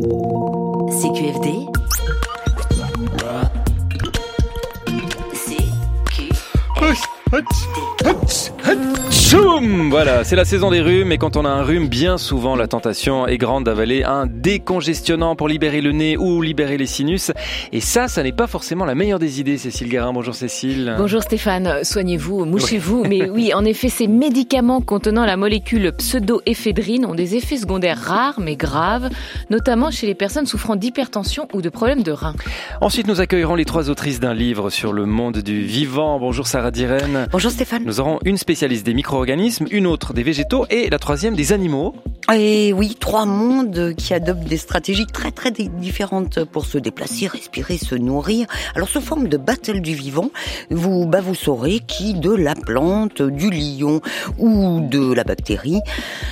CQFD. Choum, voilà, c'est la saison des rhumes et quand on a un rhume, bien souvent la tentation est grande d'avaler un décongestionnant pour libérer le nez ou libérer les sinus. Et ça n'est pas forcément la meilleure des idées, Cécile Guérin. Bonjour Cécile. Bonjour Stéphane, soignez-vous, mouchez-vous. Mais oui, en effet, ces médicaments contenant la molécule pseudoéphédrine ont des effets secondaires rares mais graves, notamment chez les personnes souffrant d'hypertension ou de problèmes de reins. Ensuite, nous accueillerons les 3 autrices d'un livre sur le monde du vivant. Bonjour Sarah Diren. Bonjour Stéphane. Nous aurons une spécialiste des micro-organismes, une autre des végétaux et la 3e des animaux. Et oui, 3 mondes qui adoptent des stratégies très très différentes pour se déplacer, respirer, se nourrir. Alors sous forme de battle du vivant, vous saurez qui de la plante, du lion ou de la bactérie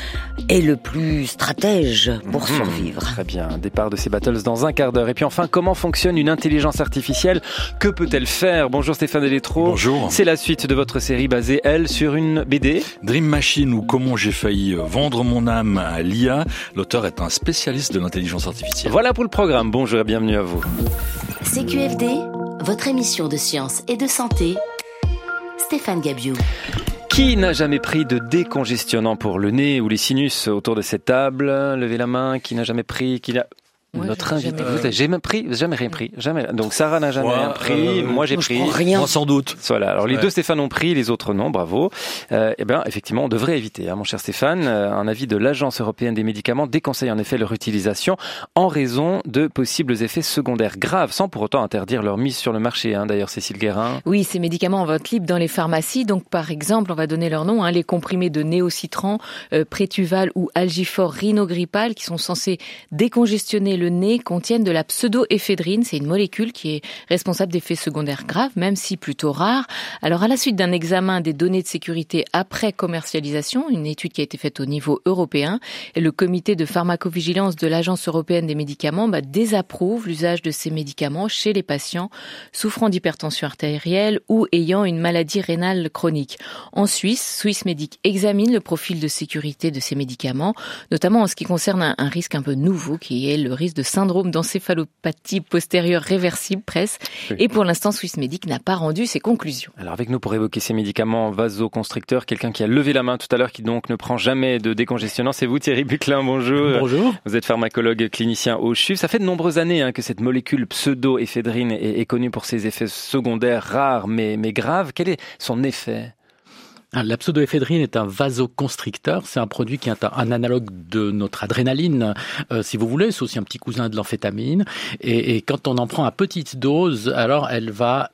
est le plus stratège pour survivre. Très bien, départ de ces battles dans un quart d'heure. Et puis enfin, comment fonctionne une intelligence artificielle? Que peut-elle faire? Bonjour Stéphane Delétro. Bonjour. C'est la suite de votre série basée, elle, sur une BD. Dream Machine ou comment j'ai failli vendre mon âme à l'IA. L'auteur est un spécialiste de l'intelligence artificielle. Voilà pour le programme. Bonjour et bienvenue à vous. CQFD, votre émission de science et de santé. Stéphane Gabiou. Qui n'a jamais pris de décongestionnant pour le nez ou les sinus autour de cette table? Levez la main. Qui n'a jamais pris? Moi, notre invité. jamais Jamais rien pris. Jamais. Donc Sarah n'a jamais rien pris. Moi j'ai pris. Rien. Moi sans doute. Voilà. Alors les 2 Stéphane ont pris, les autres non. Bravo. Eh bien, effectivement, on devrait éviter, mon cher Stéphane. Un avis de l'Agence européenne des médicaments déconseille en effet leur utilisation en raison de possibles effets secondaires graves, sans pour autant interdire leur mise sur le marché. D'ailleurs, Cécile Guérin. Oui, ces médicaments en vente libre dans les pharmacies. Donc, par exemple, on va donner leur nom, les comprimés de Néocitran, Prétuval ou Algifor Rhinogrippal, qui sont censés décongestionner le nez, contiennent de la pseudoéphédrine. C'est une molécule qui est responsable d'effets secondaires graves, même si plutôt rares. Alors, à la suite d'un examen des données de sécurité après commercialisation, une étude qui a été faite au niveau européen, et le comité de pharmacovigilance de l'Agence européenne des médicaments désapprouve l'usage de ces médicaments chez les patients souffrant d'hypertension artérielle ou ayant une maladie rénale chronique. En Suisse, Swissmedic examine le profil de sécurité de ces médicaments, notamment en ce qui concerne un risque un peu nouveau, qui est le risque de syndrome d'encéphalopathie postérieure réversible presque. Oui. Et pour l'instant, Swissmedic n'a pas rendu ses conclusions. Alors avec nous pour évoquer ces médicaments vasoconstricteurs, quelqu'un qui a levé la main tout à l'heure, qui donc ne prend jamais de décongestionnant, c'est vous Thierry Buclin, bonjour. Bonjour. Vous êtes pharmacologue clinicien au CHUV. Ça fait de nombreuses années que cette molécule pseudoéphédrine est connue pour ses effets secondaires rares mais graves. Quel est son effet ? La pseudoéphédrine est un vasoconstricteur, c'est un produit qui est un analogue de notre adrénaline, si vous voulez, c'est aussi un petit cousin de l'amphétamine, et quand on en prend à petite dose, alors elle va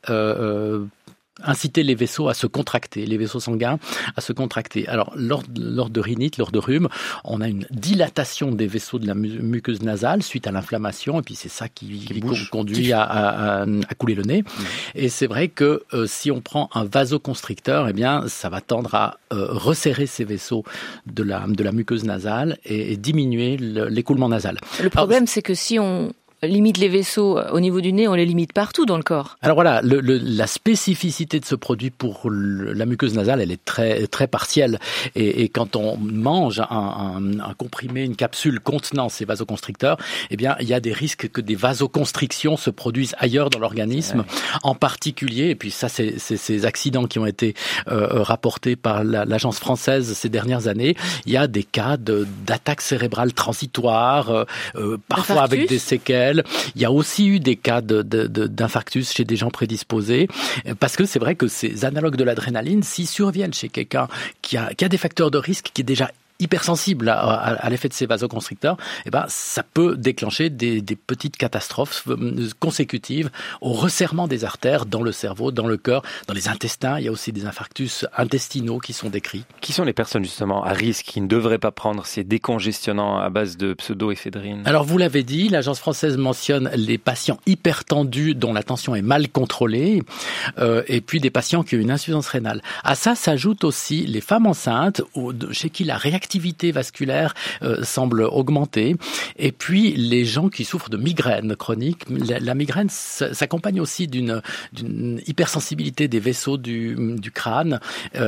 inciter les vaisseaux à se contracter, les vaisseaux sanguins à se contracter. Alors, lors de rhinite, lors de rhume, on a une dilatation des vaisseaux de la muqueuse nasale suite à l'inflammation, et puis c'est ça qui conduit à couler le nez. Et c'est vrai que si on prend un vasoconstricteur, eh bien, ça va tendre à resserrer ces vaisseaux de la muqueuse nasale et diminuer l'écoulement nasal. Le problème, c'est que si on limite les vaisseaux au niveau du nez, on les limite partout dans le corps. Alors voilà, la spécificité de ce produit pour la muqueuse nasale, elle est très très partielle. Et quand on mange un comprimé, une capsule contenant ces vasoconstricteurs, eh bien, il y a des risques que des vasoconstrictions se produisent ailleurs dans l'organisme, en particulier. Et puis ça, c'est ces accidents qui ont été rapportés par l'agence française ces dernières années. Il y a des cas d'attaques cérébrales transitoires, parfois avec des séquelles. Il y a aussi eu des cas d'infarctus chez des gens prédisposés, parce que c'est vrai que ces analogues de l'adrénaline, s'ils surviennent chez quelqu'un qui a des facteurs de risque, qui est déjà hypersensible à l'effet de ces vasoconstricteurs, eh ben, ça peut déclencher des petites catastrophes consécutives au resserrement des artères dans le cerveau, dans le cœur, dans les intestins. Il y a aussi des infarctus intestinaux qui sont décrits. Qui sont les personnes justement à risque qui ne devraient pas prendre ces décongestionnants à base de pseudoéphédrine? Alors vous l'avez dit, l'agence française mentionne les patients hypertendus dont la tension est mal contrôlée, et puis des patients qui ont une insuffisance rénale. À ça s'ajoutent aussi les femmes enceintes chez qui la réactivité vasculaire semble augmenter, Et puis les gens qui souffrent de migraines chroniques, la migraine s'accompagne aussi d'une hypersensibilité des vaisseaux du crâne,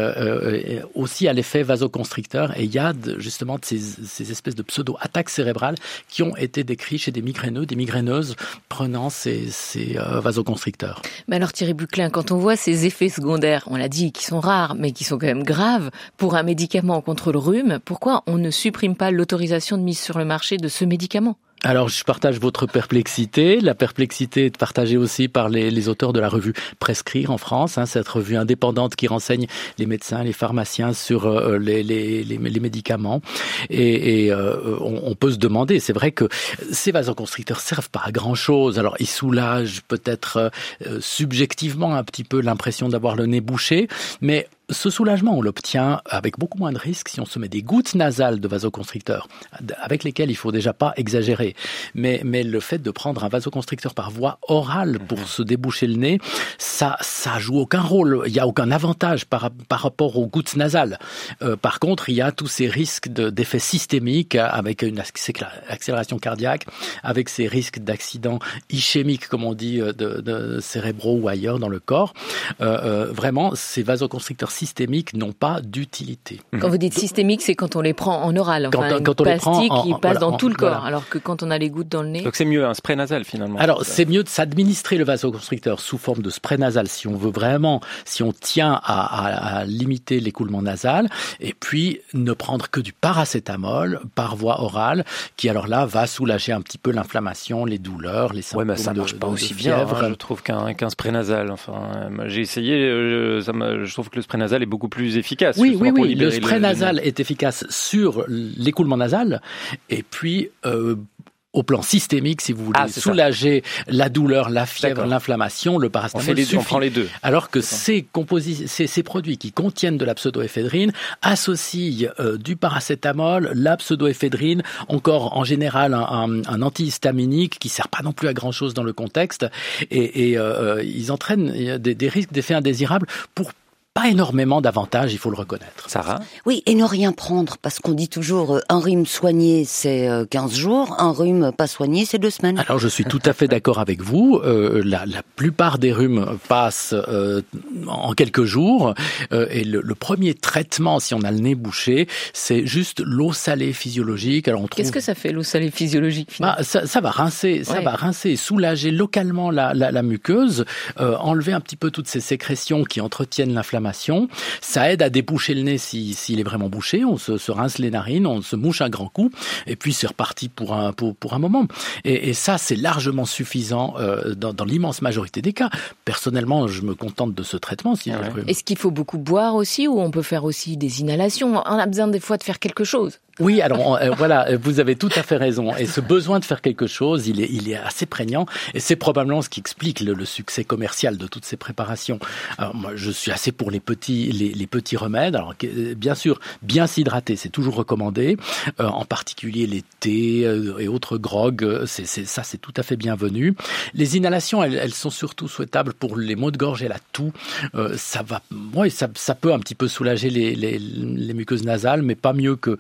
aussi à l'effet vasoconstricteur. Et il y a justement ces espèces de pseudo-attaques cérébrales qui ont été décrites chez des migraineux, des migraineuses prenant ces vasoconstricteurs. Mais alors Thierry Buclin, quand on voit ces effets secondaires, on l'a dit, qui sont rares, mais qui sont quand même graves, pour un médicament contre le rhume, pourquoi on ne supprime pas l'autorisation de mise sur le marché de ce médicament ? Alors, je partage votre perplexité. La perplexité est partagée aussi par les auteurs de la revue Prescrire en France, cette revue indépendante qui renseigne les médecins, les pharmaciens sur les médicaments. Et on peut se demander, c'est vrai que ces vasoconstricteurs servent pas à grand-chose. Alors, ils soulagent peut-être subjectivement un petit peu l'impression d'avoir le nez bouché, mais ce soulagement, on l'obtient avec beaucoup moins de risques si on se met des gouttes nasales de vasoconstricteurs, avec lesquelles il faut déjà pas exagérer. Mais le fait de prendre un vasoconstricteur par voie orale pour se déboucher le nez, ça joue aucun rôle. Il y a aucun avantage par rapport aux gouttes nasales. Par contre, il y a tous ces risques d'effets systémiques avec une accélération cardiaque, avec ces risques d'accidents ischémiques, comme on dit, de cérébraux ou ailleurs dans le corps. Vraiment, ces vasoconstricteurs systémiques n'ont pas d'utilité. Quand vous dites systémique, c'est quand on les prend en oral, quand on les prend qui passe dans tout le corps, voilà. Alors que quand on a les gouttes dans le nez... Donc c'est mieux un spray nasal finalement. Alors c'est mieux de s'administrer le vasoconstricteur sous forme de spray nasal si on veut vraiment, si on tient à limiter l'écoulement nasal, et puis ne prendre que du paracétamol par voie orale, qui alors là va soulager un petit peu l'inflammation, les douleurs, les symptômes ça marche pas aussi bien, je trouve qu'un spray nasal. Enfin, j'ai essayé, je trouve que le spray nasal est beaucoup plus efficace. Oui, le spray nasal est efficace sur l'écoulement nasal, et puis au plan systémique, si vous voulez soulager la douleur, la fièvre, l'inflammation, le paracétamol suffit. On prend les deux. Alors que ces produits qui contiennent de la pseudoéphédrine associent du paracétamol, la pseudoéphédrine, encore en général un antihistaminique qui sert pas non plus à grand chose dans le contexte, et ils entraînent des risques d'effets indésirables pour pas énormément d'avantages, il faut le reconnaître. Sarah ? Oui, et ne rien prendre, parce qu'on dit toujours un rhume soigné, c'est 15 jours, un rhume pas soigné, c'est 2 semaines. Alors, je suis tout à fait d'accord avec vous. La plupart des rhumes passent en quelques jours, et le premier traitement, si on a le nez bouché, c'est juste l'eau salée physiologique. Alors, Qu'est-ce que ça fait, l'eau salée physiologique ça va rincer, va rincer, soulager localement la muqueuse, enlever un petit peu toutes ces sécrétions qui entretiennent l'inflammation. Ça aide à déboucher le nez s'il est vraiment bouché. On se rince les narines, on se mouche un grand coup, et puis c'est reparti pour un moment. Et ça, c'est largement suffisant dans l'immense majorité des cas. Personnellement, je me contente de ce traitement. Est-ce qu'il faut beaucoup boire aussi, ou on peut faire aussi des inhalations ? On a besoin des fois de faire quelque chose. Oui, alors voilà, vous avez tout à fait raison. Et ce besoin de faire quelque chose, il est assez prégnant, et c'est probablement ce qui explique le succès commercial de toutes ces préparations. Alors moi, je suis assez pour les petits remèdes. Alors bien sûr, bien s'hydrater, c'est toujours recommandé. En particulier les thés et autres grogs, c'est tout à fait bienvenu. Les inhalations, elles sont surtout souhaitables pour les maux de gorge et la toux. Ça peut un petit peu soulager les muqueuses nasales, mais pas mieux que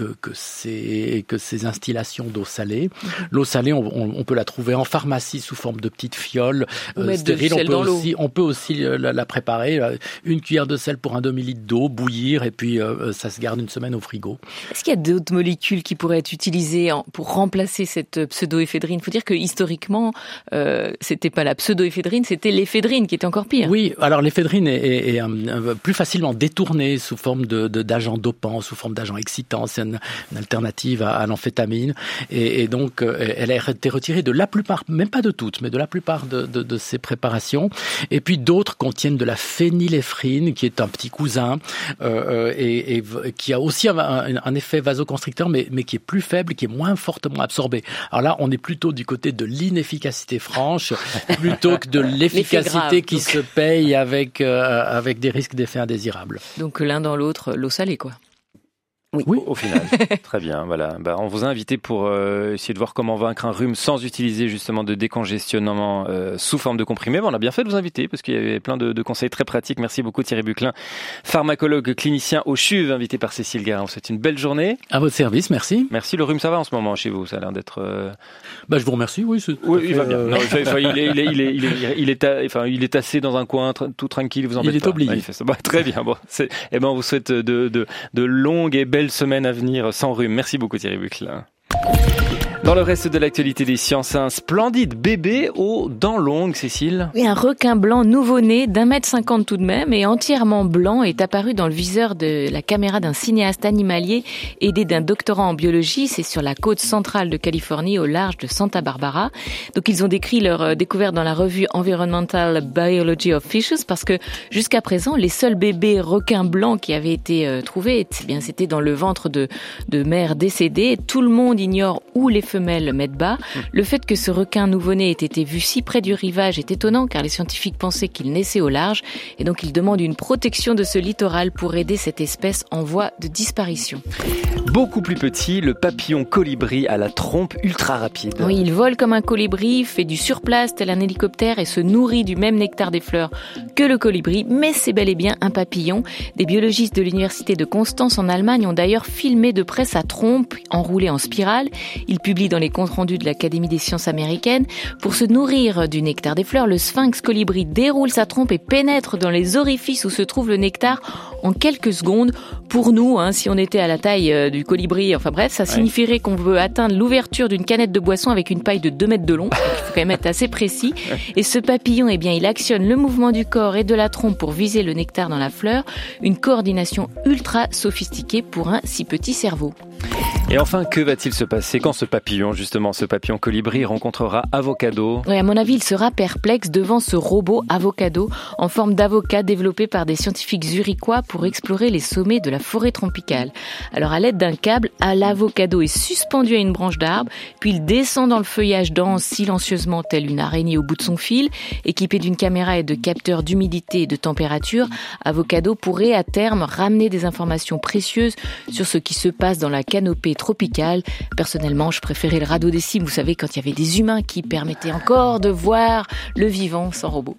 ces instillations d'eau salée. L'eau salée, on peut la trouver en pharmacie sous forme de petites fioles stériles. On peut aussi la préparer. Une cuillère de sel pour un demi-litre d'eau, bouillir, et puis ça se garde une semaine au frigo. Est-ce qu'il y a d'autres molécules qui pourraient être utilisées pour remplacer cette pseudoéphédrine ? Il faut dire que historiquement, c'était pas la pseudoéphédrine, c'était l'éphédrine qui était encore pire. Oui, alors l'éphédrine est plus facilement détournée sous forme d'agents dopants, sous forme d'agents excitants. C'est une alternative à l'amphétamine, et donc elle a été retirée de la plupart, même pas de toutes, mais de la plupart de ces préparations. Et puis d'autres contiennent de la phényléphrine, qui est un petit cousin, et qui a aussi un effet vasoconstricteur, mais qui est plus faible, qui est moins fortement absorbé. Alors là, on est plutôt du côté de l'inefficacité franche, plutôt que de l'efficacité qui se paye avec des risques d'effets indésirables. Donc l'un dans l'autre, l'eau salée, quoi. Oui. Au final. Très bien, voilà. On vous a invité pour essayer de voir comment vaincre un rhume sans utiliser justement de décongestionnement sous forme de comprimé. On a bien fait de vous inviter parce qu'il y avait plein de conseils très pratiques. Merci beaucoup Thierry Buclin, pharmacologue clinicien au CHUV, invité par Cécile Guérin. On vous souhaite une belle journée. À votre service, merci. Merci. Le rhume, ça va en ce moment chez vous? Ça a l'air d'être... Je vous remercie, oui. Il va bien. Non, il est tassé dans un coin, tout tranquille, vous embêtez pas. Il est oublié. Très bien. Bon, on vous souhaite de longues et belles semaines à venir sans rhume. Merci beaucoup Thierry Buclin. Dans le reste de l'actualité des sciences, un splendide bébé aux dents longues, Cécile. Oui, un requin blanc nouveau-né d'1,50 m tout de même et entièrement blanc est apparu dans le viseur de la caméra d'un cinéaste animalier aidé d'un doctorant en biologie. C'est sur la côte centrale de Californie au large de Santa Barbara. Donc ils ont décrit leur découverte dans la revue Environmental Biology of Fishes parce que jusqu'à présent, les seuls bébés requins blancs qui avaient été trouvés, c'était dans le ventre de mères décédées. Tout le monde ignore où les femelles mettent bas. Le fait que ce requin nouveau-né ait été vu si près du rivage est étonnant car les scientifiques pensaient qu'il naissait au large et donc ils demandent une protection de ce littoral pour aider cette espèce en voie de disparition. Beaucoup plus petit, le papillon colibri à la trompe ultra rapide. Oui, il vole comme un colibri, fait du surplace tel un hélicoptère et se nourrit du même nectar des fleurs que le colibri, mais c'est bel et bien un papillon. Des biologistes de l'université de Constance en Allemagne ont d'ailleurs filmé de près sa trompe enroulée en spirale. Ils publient dans les comptes rendus de l'Académie des sciences américaines. Pour se nourrir du nectar des fleurs, le sphinx colibri déroule sa trompe et pénètre dans les orifices où se trouve le nectar en quelques secondes. Pour nous, si on était à la taille du colibri, ça signifierait qu'on veut atteindre l'ouverture d'une canette de boisson avec une paille de 2 mètres de long. Donc, il faut quand même être assez précis. Et ce papillon, il actionne le mouvement du corps et de la trompe pour viser le nectar dans la fleur. Une coordination ultra sophistiquée pour un si petit cerveau. Et enfin, que va-t-il se passer quand ce papillon colibri rencontrera Avocado? Oui, à mon avis, il sera perplexe devant ce robot Avocado en forme d'avocat développé par des scientifiques zurichois pour explorer les sommets de la forêt tropicale. Alors, à l'aide d'un câble, l'avocado est suspendu à une branche d'arbre, puis il descend dans le feuillage dense silencieusement tel une araignée au bout de son fil. Équipé d'une caméra et de capteurs d'humidité et de température, Avocado pourrait à terme ramener des informations précieuses sur ce qui se passe dans la canopée tropicale. Personnellement, je préférais le radeau des cimes, vous savez, quand il y avait des humains qui permettaient encore de voir le vivant sans robot.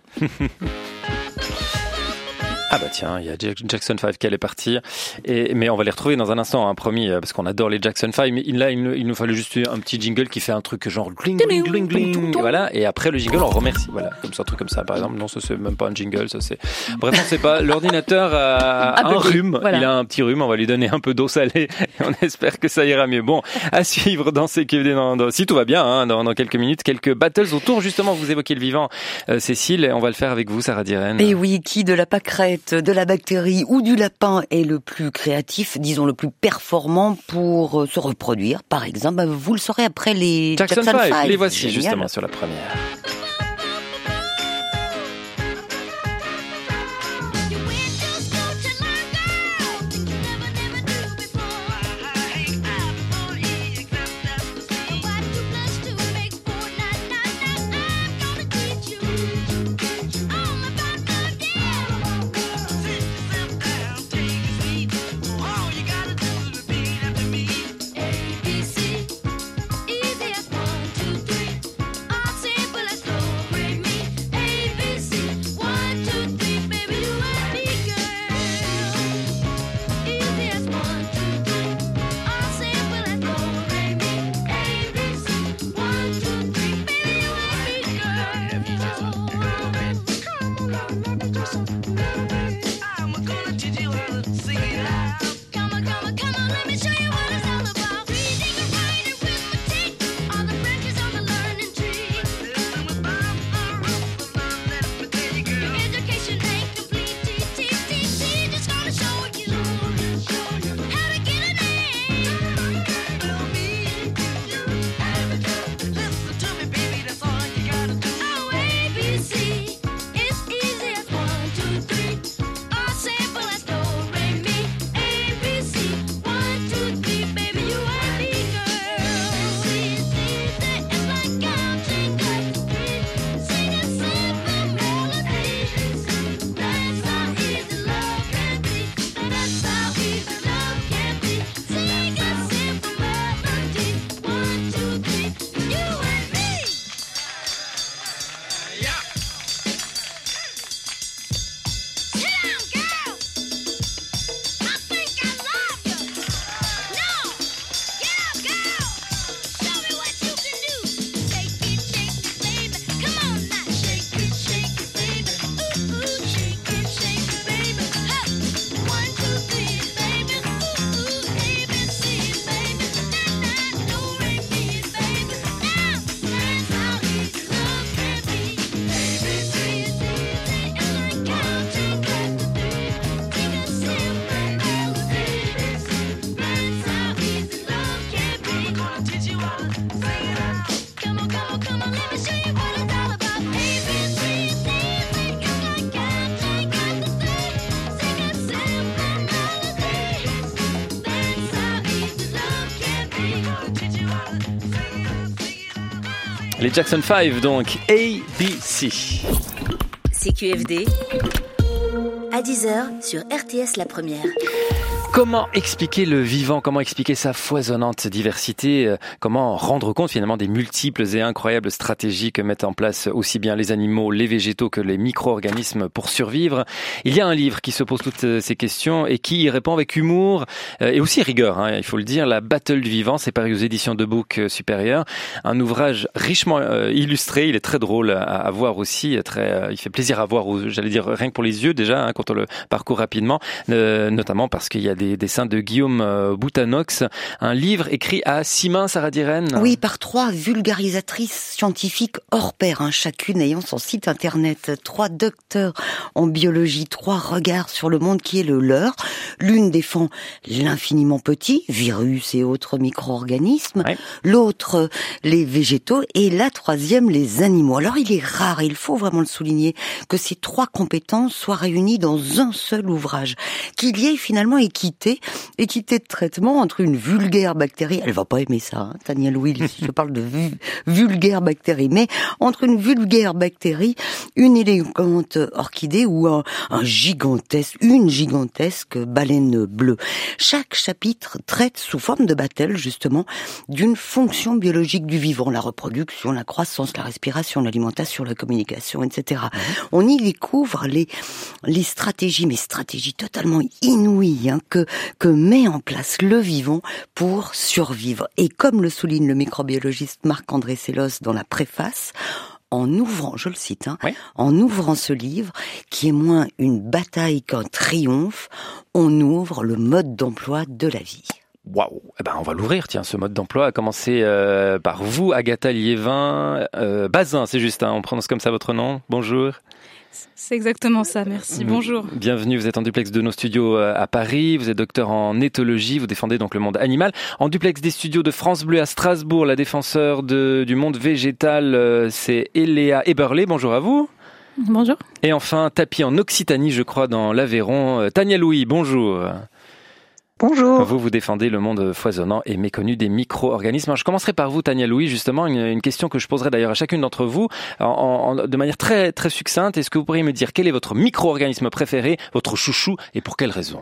Ah bah tiens, il y a Jackson 5 qui allait partir, mais on va les retrouver dans un instant, promis, parce qu'on adore les Jackson 5, mais là il nous fallait juste un petit jingle qui fait un truc genre gling gling gling gling, voilà, et après le jingle on remercie, voilà, comme ça, un truc comme ça, par exemple. Non, ça c'est même pas un jingle, ça c'est... Bref, on sait pas, l'ordinateur a un rhume, voilà. Il a un petit rhume, on va lui donner un peu d'eau salée, et on espère que ça ira mieux. Bon, à suivre dans CQFD, si tout va bien, dans quelques minutes, quelques battles autour, justement, vous évoquez le vivant, Cécile, et on va le faire avec vous, Sarah Diren. Et oui, qui de la pâquerette, de la bactérie ou du lapin est le plus créatif, disons le plus performant pour se reproduire, par exemple, vous le saurez après les Jackson 5. Les voici justement sur la première. ABC, easy as 1, 2, 3. All simple as Les Jackson 5, donc, ABC. CQFD, à 10h sur RTS La Première. Comment expliquer le vivant? Comment expliquer sa foisonnante diversité? Comment rendre compte finalement des multiples et incroyables stratégies que mettent en place aussi bien les animaux, les végétaux que les micro-organismes pour survivre? Il y a un livre qui se pose toutes ces questions et qui y répond avec humour et aussi rigueur, il faut le dire. La Battle du vivant, c'est paru aux éditions de Book Supérieur. Un ouvrage richement illustré. Il est très drôle à voir aussi. Il fait plaisir à voir, j'allais dire rien que pour les yeux déjà, quand on le parcourt rapidement, notamment parce qu'il y a des dessins de Guillaume Boutanox, un livre écrit à 6 mains, Sarah Diren. Oui, par 3 vulgarisatrices scientifiques hors pair, chacune ayant son site internet. 3 docteurs en biologie, 3 regards sur le monde qui est le leur. L'une défend l'infiniment petit, virus et autres micro-organismes. Ouais. L'autre, les végétaux. Et la 3e, les animaux. Alors il est rare, il faut vraiment le souligner, que ces 3 compétences soient réunies dans un seul ouvrage. Qu'il y ait finalement équité de traitement entre une vulgaire bactérie, elle va pas aimer ça, Tania Louis, je parle de vulgaire bactérie, mais entre une vulgaire bactérie, une élégante orchidée ou une gigantesque baleine bleue. Chaque chapitre traite sous forme de battle, justement, d'une fonction biologique du vivant, la reproduction, la croissance, la respiration, l'alimentation, la communication, etc. On y découvre les stratégies, mais stratégies totalement inouïes, que met en place le vivant pour survivre. Et comme le souligne le microbiologiste Marc-André Sellos dans la préface, en ouvrant, je le cite, en ouvrant ce livre, qui est moins une bataille qu'un triomphe, on ouvre le mode d'emploi de la vie. Waouh! On va l'ouvrir, tiens, ce mode d'emploi, à commencer par vous, Agatha Liévin, Bazin, c'est juste, on prononce comme ça votre nom. Bonjour. C'est exactement ça, merci. Bonjour. Bienvenue, vous êtes en duplex de nos studios à Paris, vous êtes docteur en éthologie, vous défendez donc le monde animal. En duplex des studios de France Bleu à Strasbourg, la défenseur du monde végétal, c'est Eléa Eberle, bonjour à vous. Bonjour. Et enfin, tapis en Occitanie, je crois, dans l'Aveyron, Tania Louis, bonjour. Bonjour. Vous défendez le monde foisonnant et méconnu des micro-organismes. Alors, je commencerai par vous, Tania Louis, justement, une question que je poserai d'ailleurs à chacune d'entre vous, de manière très, très succincte. Est-ce que vous pourriez me dire quel est votre micro-organisme préféré, votre chouchou, et pour quelle raison?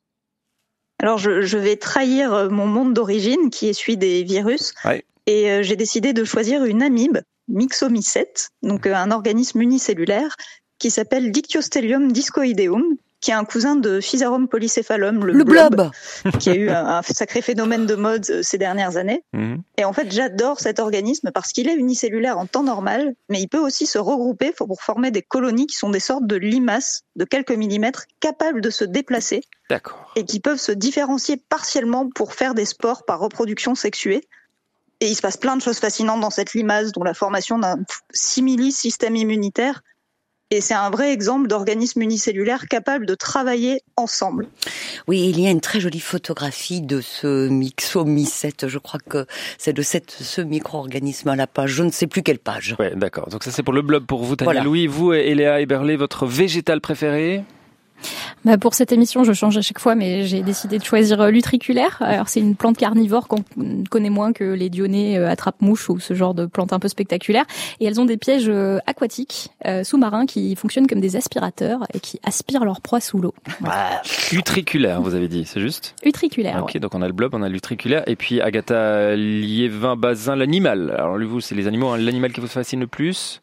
Alors, je vais trahir mon monde d'origine, qui est celui des virus. Ouais. Et j'ai décidé de choisir une amibe, Myxomycète, donc un organisme unicellulaire, qui s'appelle Dictyostelium discoideum, qui est un cousin de Physarum polycephalum, le blob, qui a eu un sacré phénomène de mode ces dernières années. Et en fait, j'adore cet organisme parce qu'il est unicellulaire en temps normal, mais il peut aussi se regrouper pour former des colonies qui sont des sortes de limaces de quelques millimètres capables de se déplacer. D'accord. Et qui peuvent se différencier partiellement pour faire des spores par reproduction sexuée. Et il se passe plein de choses fascinantes dans cette limace, dont la formation d'un simili-système immunitaire. Et c'est un vrai exemple d'organisme unicellulaire capable de travailler ensemble. Oui, il y a une très jolie photographie de ce Myxomycète. Je crois que c'est de ce micro-organisme à la page. Je ne sais plus quelle page. Ouais, d'accord. Donc ça, c'est pour le blog pour vous, Tania Louis. Vous, Eléa Eberle, votre végétal préféré? Pour cette émission, je change à chaque fois, mais j'ai décidé de choisir l'utriculaire. Alors, c'est une plante carnivore qu'on connaît moins que les dionnées attrape-mouches ou ce genre de plantes un peu spectaculaires. Et elles ont des pièges aquatiques, sous-marins, qui fonctionnent comme des aspirateurs et qui aspirent leur proie sous l'eau. Voilà. Utriculaire, vous avez dit, c'est juste? Utriculaire, Ok, donc on a le blob, on a l'utriculaire. Et puis Agatha Liévin, Bazin, l'animal. Alors, vous, c'est les animaux, l'animal qui vous fascine le plus?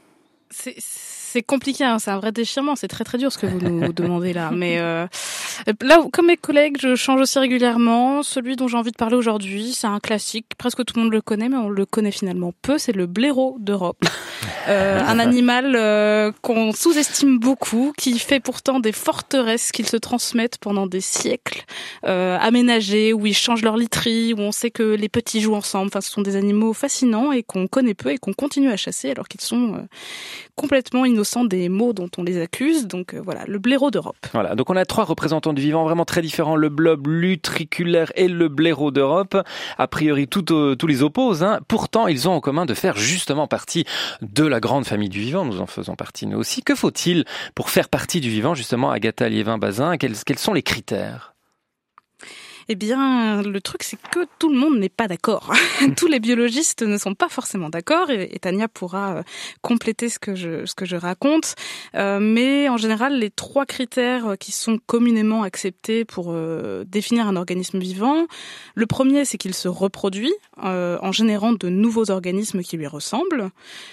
C'est compliqué, c'est un vrai déchirement, c'est très très dur ce que vous nous demandez là. Mais là, comme mes collègues, je change aussi régulièrement. Celui dont j'ai envie de parler aujourd'hui, c'est un classique, presque tout le monde le connaît, mais on le connaît finalement peu, c'est le blaireau d'Europe. Un animal qu'on sous-estime beaucoup, qui fait pourtant des forteresses qu'ils se transmettent pendant des siècles, aménagées, où ils changent leur literie, où on sait que les petits jouent ensemble. Enfin, ce sont des animaux fascinants et qu'on connaît peu et qu'on continue à chasser alors qu'ils sont complètement innocents des maux dont on les accuse. Donc voilà, le blaireau d'Europe. Voilà, donc on a 3 représentants du vivant vraiment très différents, le blob utriculaire et le blaireau d'Europe. A priori, tous les opposent. Pourtant, ils ont en commun de faire justement partie de la grande famille du vivant. Nous en faisons partie nous aussi. Que faut-il pour faire partie du vivant, justement, Agatha Liévin-Bazin? Quels sont les critères? Eh bien, le truc, c'est que tout le monde n'est pas d'accord. Tous les biologistes ne sont pas forcément d'accord, et Tania pourra compléter ce que je raconte. Mais en général, les 3 critères qui sont communément acceptés pour définir un organisme vivant, le premier, c'est qu'il se reproduit en générant de nouveaux organismes qui lui ressemblent.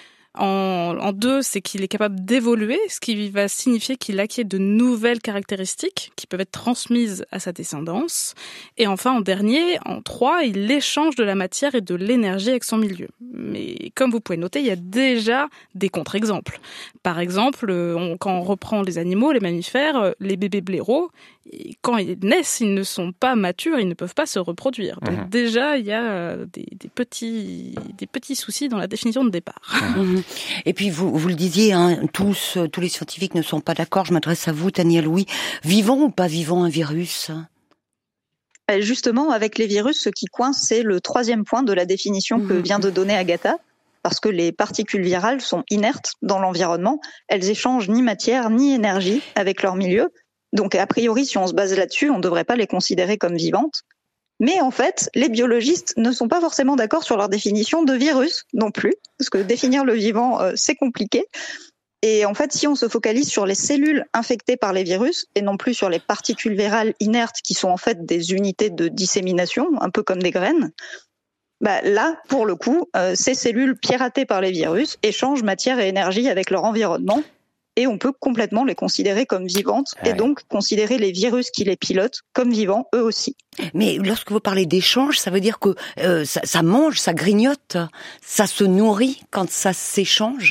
En 2, c'est qu'il est capable d'évoluer, ce qui va signifier qu'il acquiert de nouvelles caractéristiques qui peuvent être transmises à sa descendance. Et enfin, en dernier, en 3, il échange de la matière et de l'énergie avec son milieu. Mais comme vous pouvez noter, il y a déjà des contre-exemples. Par exemple, quand on reprend les animaux, les mammifères, les bébés blaireaux, quand ils naissent, ils ne sont pas matures, ils ne peuvent pas se reproduire. Donc déjà, il y a des petits soucis dans la définition de départ. Et puis vous le disiez, tous les scientifiques ne sont pas d'accord. Je m'adresse à vous, Tania Louis. Vivant ou pas vivant un virus? Justement, avec les virus, ce qui coince, c'est le 3e point de la définition que vient de donner Agatha. Parce que les particules virales sont inertes dans l'environnement. Elles échangent ni matière ni énergie avec leur milieu. Donc, a priori, si on se base là-dessus, on ne devrait pas les considérer comme vivantes. Mais en fait, les biologistes ne sont pas forcément d'accord sur leur définition de virus non plus, parce que définir le vivant, c'est compliqué. Et en fait, si on se focalise sur les cellules infectées par les virus, et non plus sur les particules virales inertes, qui sont en fait des unités de dissémination, un peu comme des graines, là, pour le coup, ces cellules piratées par les virus échangent matière et énergie avec leur environnement. Et on peut complètement les considérer comme vivantes et donc considérer les virus qui les pilotent comme vivants eux aussi. Mais lorsque vous parlez d'échange, ça veut dire que ça mange, ça grignote, ça se nourrit quand ça s'échange?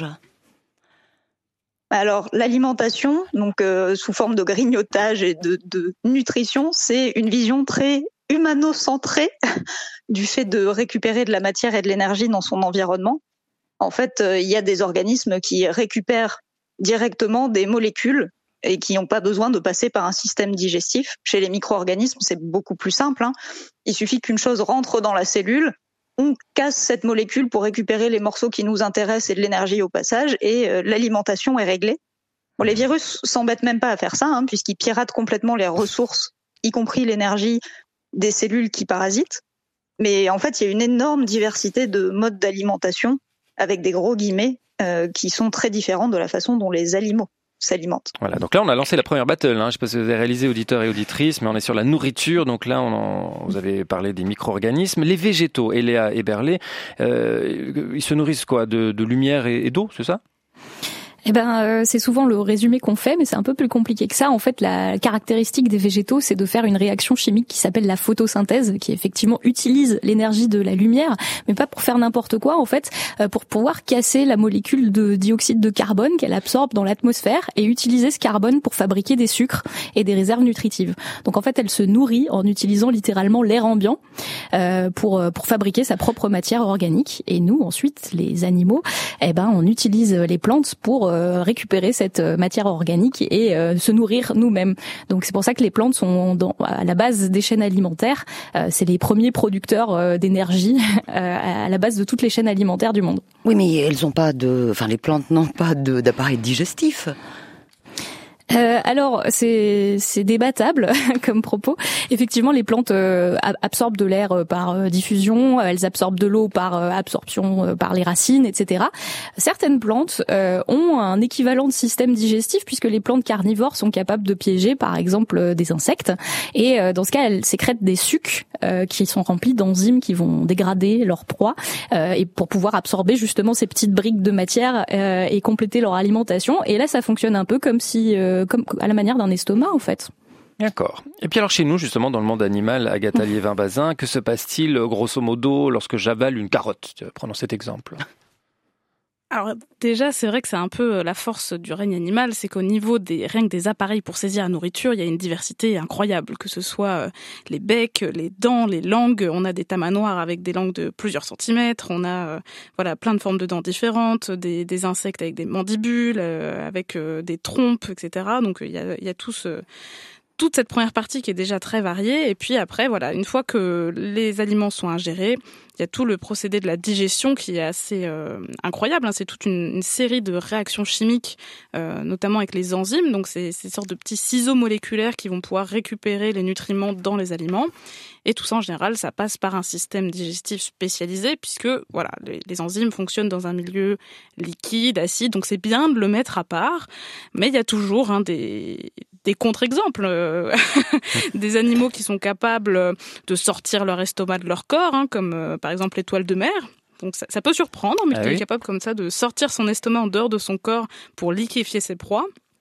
Alors l'alimentation, donc sous forme de grignotage et de nutrition, c'est une vision très humano-centrée du fait de récupérer de la matière et de l'énergie dans son environnement. En fait, il y a des organismes qui récupèrent directement des molécules et qui n'ont pas besoin de passer par un système digestif. Chez les micro-organismes, c'est beaucoup plus simple. Il suffit qu'une chose rentre dans la cellule, on casse cette molécule pour récupérer les morceaux qui nous intéressent et de l'énergie au passage, et l'alimentation est réglée. Bon, les virus s'embêtent même pas à faire ça, puisqu'ils piratent complètement les ressources, y compris l'énergie des cellules qui parasitent. Mais en fait, il y a une énorme diversité de modes d'alimentation, avec des gros guillemets, qui sont très différents de la façon dont les animaux s'alimentent. Voilà, donc là on a lancé la première battle, je ne sais pas si vous avez réalisé, auditeurs et auditrices, mais on est sur la nourriture, donc là vous avez parlé des micro-organismes. Les végétaux, Eléa et Berlé, ils se nourrissent quoi, de lumière et d'eau, c'est ça ? C'est souvent le résumé qu'on fait, mais c'est un peu plus compliqué que ça. En fait, la caractéristique des végétaux, c'est de faire une réaction chimique qui s'appelle la photosynthèse, qui effectivement utilise l'énergie de la lumière, mais pas pour faire n'importe quoi, en fait, pour pouvoir casser la molécule de dioxyde de carbone qu'elle absorbe dans l'atmosphère et utiliser ce carbone pour fabriquer des sucres et des réserves nutritives. Donc en fait, elle se nourrit en utilisant littéralement l'air ambiant pour fabriquer sa propre matière organique. Et nous, ensuite, les animaux, on utilise les plantes pour récupérer cette matière organique et se nourrir nous-mêmes. Donc c'est pour ça que les plantes sont à la base des chaînes alimentaires. C'est les premiers producteurs d'énergie à la base de toutes les chaînes alimentaires du monde. Oui, mais les plantes n'ont pas d'appareil digestif. Alors c'est débattable comme propos. Effectivement, les plantes absorbent de l'air par diffusion, elles absorbent de l'eau par absorption par les racines, etc. Certaines plantes ont un équivalent de système digestif puisque les plantes carnivores sont capables de piéger, par exemple, des insectes. Et dans ce cas, elles sécrètent des sucs qui sont remplis d'enzymes qui vont dégrader leur proie et pour pouvoir absorber justement ces petites briques de matière et compléter leur alimentation. Et là, ça fonctionne un peu comme à la manière d'un estomac, en fait. D'accord. Et puis alors chez nous, justement, dans le monde animal, Agatha Liévin-Bazin, que se passe-t-il, grosso modo, lorsque j'avale une carotte ? Prenons cet exemple. Alors déjà, c'est vrai que c'est un peu la force du règne animal, c'est qu'au niveau rien que des appareils pour saisir la nourriture, il y a une diversité incroyable, que ce soit les becs, les dents, les langues. On a des tamanoirs avec des langues de plusieurs centimètres, on a plein de formes de dents différentes, des insectes avec des mandibules, avec des trompes, etc. Donc il y a toute cette première partie qui est déjà très variée. Et puis après, une fois que les aliments sont ingérés, il y a tout le procédé de la digestion qui est assez incroyable. C'est toute une série de réactions chimiques, notamment avec les enzymes. Donc c'est ces sortes de petits ciseaux moléculaires qui vont pouvoir récupérer les nutriments dans les aliments. Et tout ça, en général, ça passe par un système digestif spécialisé puisque les enzymes fonctionnent dans un milieu liquide, acide. Donc c'est bien de le mettre à part. Mais il y a toujours des contre-exemples, des animaux qui sont capables de sortir leur estomac de leur corps, comme par exemple l'étoile de mer. Donc ça peut surprendre, mais il est capable comme ça de sortir son estomac en dehors de son corps pour liquéfier ses proies.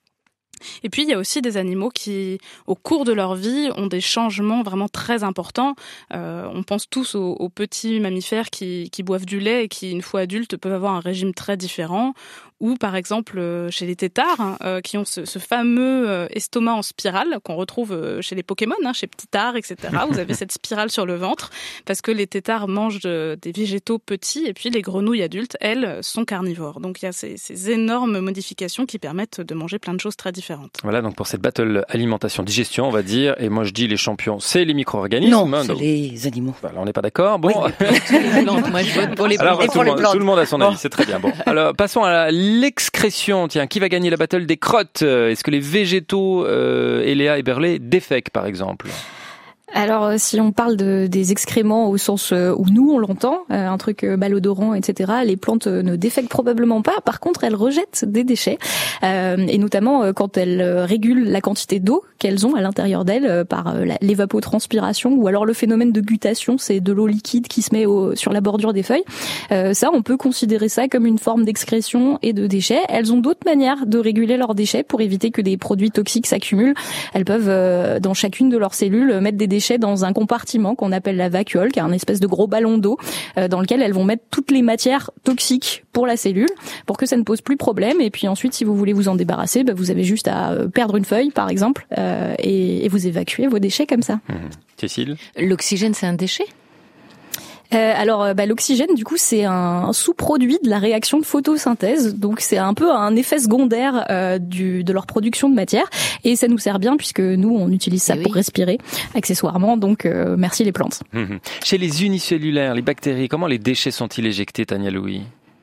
Et puis il y a aussi des animaux qui, au cours de leur vie, ont des changements vraiment très importants. On pense tous aux petits mammifères qui boivent du lait et qui, une fois adultes, peuvent avoir un régime très différent. Ou par exemple chez les têtards, qui ont ce fameux estomac en spirale qu'on retrouve chez les Pokémon, chez Ptitard, etc. Vous avez cette spirale sur le ventre parce que les têtards mangent des végétaux petits et puis les grenouilles adultes, elles, sont carnivores. Donc il y a ces énormes modifications qui permettent de manger plein de choses très différentes. Voilà, donc pour cette battle alimentation-digestion, on va dire, et moi je dis les champions, c'est les micro-organismes. Non, c'est les animaux. Voilà, on n'est pas d'accord. Bon. Oui, les plantes. Moi je vote pour les plantes. Alors, tout le monde a son avis, c'est très bien. Bon, alors passons à l'excrétion. Tiens, qui va gagner la battle des crottes ? Est-ce que les végétaux, Eléa et Berlé, défèquent par exemple ? Alors, si on parle des excréments au sens où nous on l'entend, un truc malodorant, etc., les plantes ne défèquent probablement pas. Par contre, elles rejettent des déchets, et notamment quand elles régulent la quantité d'eau qu'elles ont à l'intérieur d'elles par l'évapotranspiration ou alors le phénomène de guttation, c'est de l'eau liquide qui se met sur la bordure des feuilles. Ça, on peut considérer ça comme une forme d'excrétion et de déchets. Elles ont d'autres manières de réguler leurs déchets pour éviter que des produits toxiques s'accumulent. Elles peuvent, dans chacune de leurs cellules, mettre des déchets dans un compartiment qu'on appelle la vacuole, qui est un espèce de gros ballon d'eau dans lequel elles vont mettre toutes les matières toxiques pour la cellule, pour que ça ne pose plus problème. Et puis ensuite, si vous voulez vous en débarrasser, vous avez juste à perdre une feuille, par exemple, et vous évacuez vos déchets comme ça. Cécile ? L'oxygène, c'est un déchet ? Alors, l'oxygène, du coup, c'est un sous-produit de la réaction de photosynthèse. Donc, c'est un peu un effet secondaire de leur production de matière. Et ça nous sert bien puisque nous, on utilise ça pour respirer, accessoirement. Donc, merci les plantes. Chez les unicellulaires, les bactéries, comment les déchets sont-ils éjectés, Tania Louis ?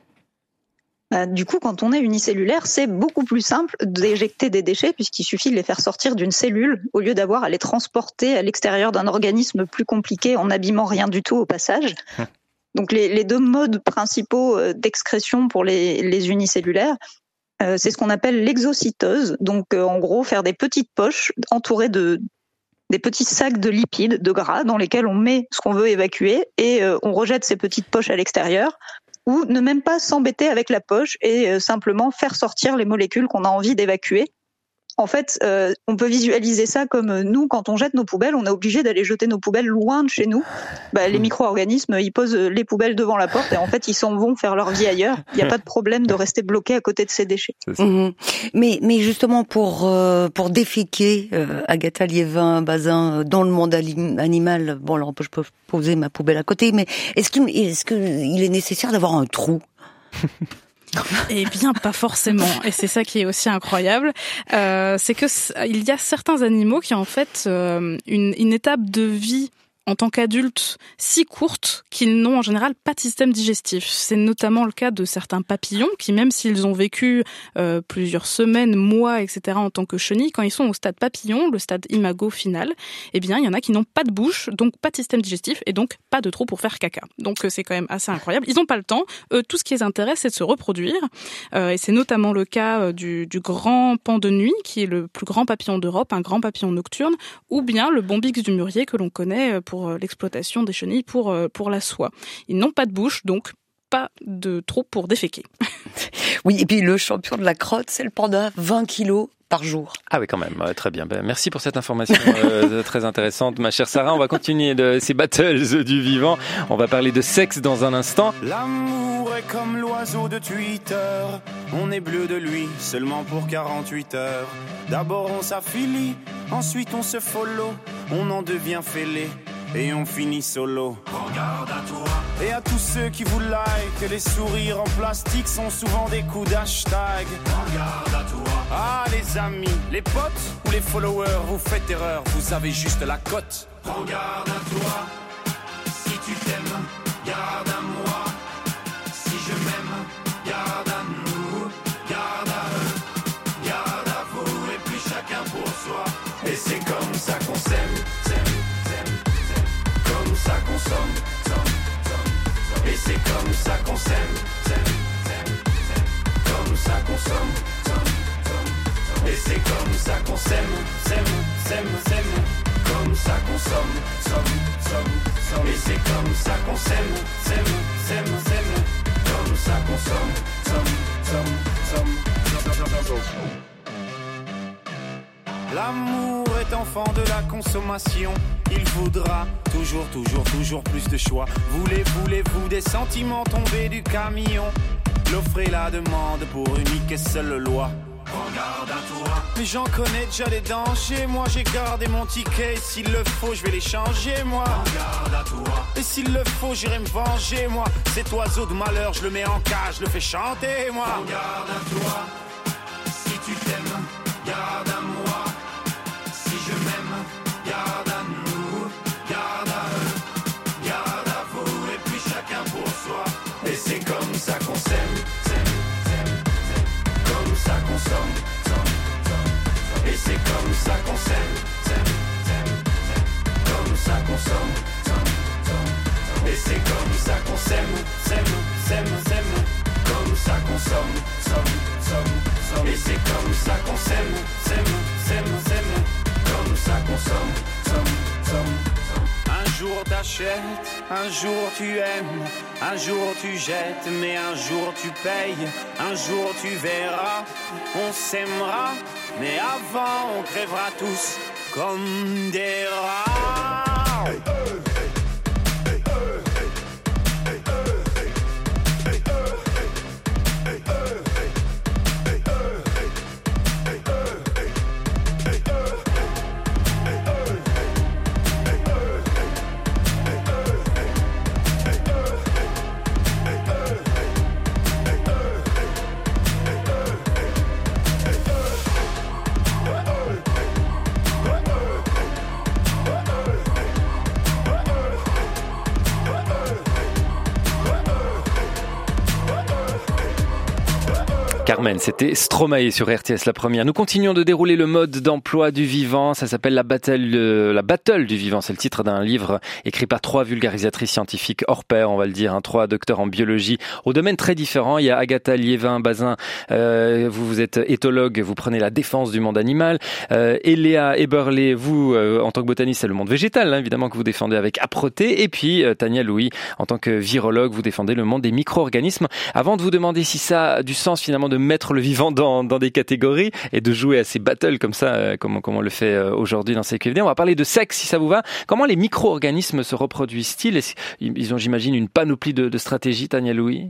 Du coup, quand on est unicellulaire, c'est beaucoup plus simple d'éjecter des déchets puisqu'il suffit de les faire sortir d'une cellule au lieu d'avoir à les transporter à l'extérieur d'un organisme plus compliqué en n'abîmant rien du tout au passage. Donc les deux modes principaux d'excrétion pour les unicellulaires, c'est ce qu'on appelle l'exocytose. Donc en gros, faire des petites poches entourées des petits sacs de lipides, de gras, dans lesquels on met ce qu'on veut évacuer et on rejette ces petites poches à l'extérieur. Ou ne même pas s'embêter avec la poche et simplement faire sortir les molécules qu'on a envie d'évacuer. En fait, on peut visualiser ça comme nous, quand on jette nos poubelles, on est obligé d'aller jeter nos poubelles loin de chez nous. Les micro-organismes, ils posent les poubelles devant la porte et en fait, ils s'en vont faire leur vie ailleurs. Il n'y a pas de problème de rester bloqué à côté de ces déchets. Mais justement, pour déféquer, Agatha Liévin-Bazin, dans le monde animal, bon, alors je peux poser ma poubelle à côté, mais est-ce qu'il est nécessaire d'avoir un trou ? Eh bien, pas forcément. Et c'est ça qui est aussi incroyable. C'est que il y a certains animaux qui ont en fait une étape de vie en tant qu'adultes si courtes qu'ils n'ont en général pas de système digestif. C'est notamment le cas de certains papillons qui, même s'ils ont vécu plusieurs semaines, mois, etc. en tant que chenilles, quand ils sont au stade papillon, le stade imago final, eh bien, il y en a qui n'ont pas de bouche, donc pas de système digestif et donc pas de trou pour faire caca. Donc c'est quand même assez incroyable. Ils n'ont pas le temps. Tout ce qui les intéresse, c'est de se reproduire. Et c'est notamment le cas du grand paon de nuit, qui est le plus grand papillon d'Europe, un grand papillon nocturne, ou bien le bombix du mûrier que l'on connaît pour l'exploitation des chenilles pour la soie. Ils n'ont pas de bouche, donc pas de trou pour déféquer. Oui, et puis le champion de la crotte, c'est le panda, 20 kilos par jour. Ah oui, quand même, très bien. Merci pour cette information très intéressante, ma chère Sarah. On va continuer ces battles du vivant. On va parler de sexe dans un instant. L'amour est comme l'oiseau de Twitter. On est bleu de lui seulement pour 48 heures. D'abord on s'affilie, ensuite on se follow. On en devient fêlé et on finit solo. Regarde à toi. Et à tous ceux qui vous like, les sourires en plastique sont souvent des coups d'hashtag. Regarde à toi. Ah les amis, les potes ou les followers, vous faites erreur, vous avez juste la cote. Regarde à toi. Si tu t'aimes, garde à moi. Si je m'aime, garde à nous. Garde à eux, garde à vous. Et puis chacun pour soi. Et c'est comme ça qu'on s'aime, comme ça qu'on somme. Et c'est comme ça qu'on s'aime, comme ça qu'on somme. Et c'est comme ça qu'on s'aime, comme ça qu'on somme. Et c'est comme ça qu'on s'aime, comme ça qu'on somme. L'amour est enfant de la consommation. Il voudra toujours plus de choix. Voulez-vous des sentiments tombés du camion? L'offre et la demande pour unique et seule loi. Regarde à toi. Mais j'en connais déjà les dangers. Moi j'ai gardé mon ticket. S'il le faut je vais les changer moi. Regarde à toi. Et s'il le faut j'irai me venger moi. Cet oiseau de malheur je le mets en cage, je le fais chanter moi. Regarde à toi. Si tu t'aimes, garde à moi. Si je m'aime, garde à nous. Garde à eux, garde à vous. Et puis chacun pour soi. Et c'est comme ça qu'on s'aime. Comme ça qu'on somme. Et c'est comme ça qu'on s'aime. Comme ça qu'on somme. Et c'est comme ça qu'on s'aime. Comme ça qu'on somme. Et c'est comme ça qu'on s'aime. Comme ça qu'on somme. Un jour t'achètes, un jour tu aimes, un jour tu jettes, mais un jour tu payes, un jour tu verras, on s'aimera, mais avant on crèvera tous comme des rats. Hey. Carmen, c'était Stromae sur RTS la première. Nous continuons de dérouler le mode d'emploi du vivant. Ça s'appelle la battle du vivant. C'est le titre d'un livre écrit par 3 vulgarisatrices scientifiques hors pair, on va le dire, 3 docteurs en biologie au domaine très différent. Il y a Agatha Liévin-Bazin, vous êtes éthologue, vous prenez la défense du monde animal. Eléa Eberlé, vous, en tant que botaniste, c'est le monde végétal, hein, évidemment, que vous défendez avec âpreté. Et puis, Tania Louis, en tant que virologue, vous défendez le monde des micro-organismes. Avant de vous demander si ça a du sens, finalement, de mettre le vivant dans des catégories et de jouer à ces battles comme ça, comme on le fait aujourd'hui dans CQFD. On va parler de sexe, si ça vous va. Comment les micro-organismes se reproduisent-ils? Ils ont, j'imagine, une panoplie de stratégies, Tania Louis?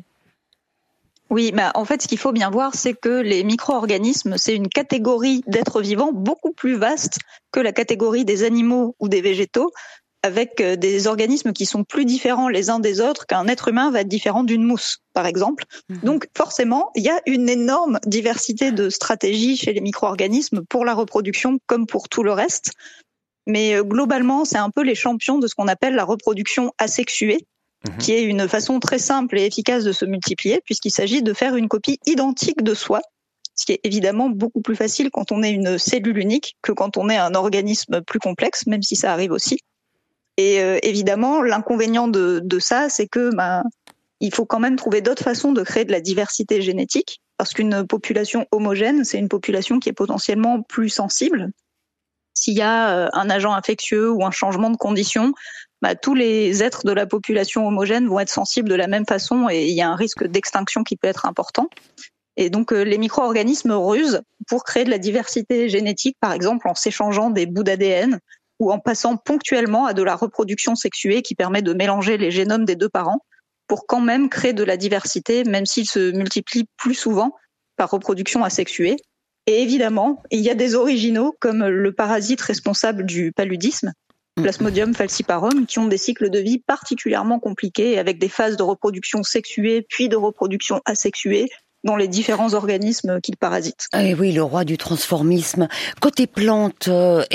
Oui, en fait, ce qu'il faut bien voir, c'est que les micro-organismes, c'est une catégorie d'êtres vivants beaucoup plus vaste que la catégorie des animaux ou des végétaux, avec des organismes qui sont plus différents les uns des autres qu'un être humain va être différent d'une mousse, par exemple. Donc forcément, il y a une énorme diversité de stratégies chez les micro-organismes pour la reproduction comme pour tout le reste. Mais globalement, c'est un peu les champions de ce qu'on appelle la reproduction asexuée, qui est une façon très simple et efficace de se multiplier, puisqu'il s'agit de faire une copie identique de soi, ce qui est évidemment beaucoup plus facile quand on est une cellule unique que quand on est un organisme plus complexe, même si ça arrive aussi. Et évidemment, l'inconvénient de ça, c'est que il faut quand même trouver d'autres façons de créer de la diversité génétique, parce qu'une population homogène, c'est une population qui est potentiellement plus sensible. S'il y a un agent infectieux ou un changement de conditions, tous les êtres de la population homogène vont être sensibles de la même façon et il y a un risque d'extinction qui peut être important. Et donc les micro-organismes rusent pour créer de la diversité génétique, par exemple en s'échangeant des bouts d'ADN ou en passant ponctuellement à de la reproduction sexuée qui permet de mélanger les génomes des deux parents pour quand même créer de la diversité, même s'ils se multiplient plus souvent par reproduction asexuée. Et évidemment, il y a des originaux comme le parasite responsable du paludisme, Plasmodium falciparum, qui ont des cycles de vie particulièrement compliqués avec des phases de reproduction sexuée puis de reproduction asexuée dans les différents organismes qu'ils parasitent. Eh oui, le roi du transformisme. Côté plantes,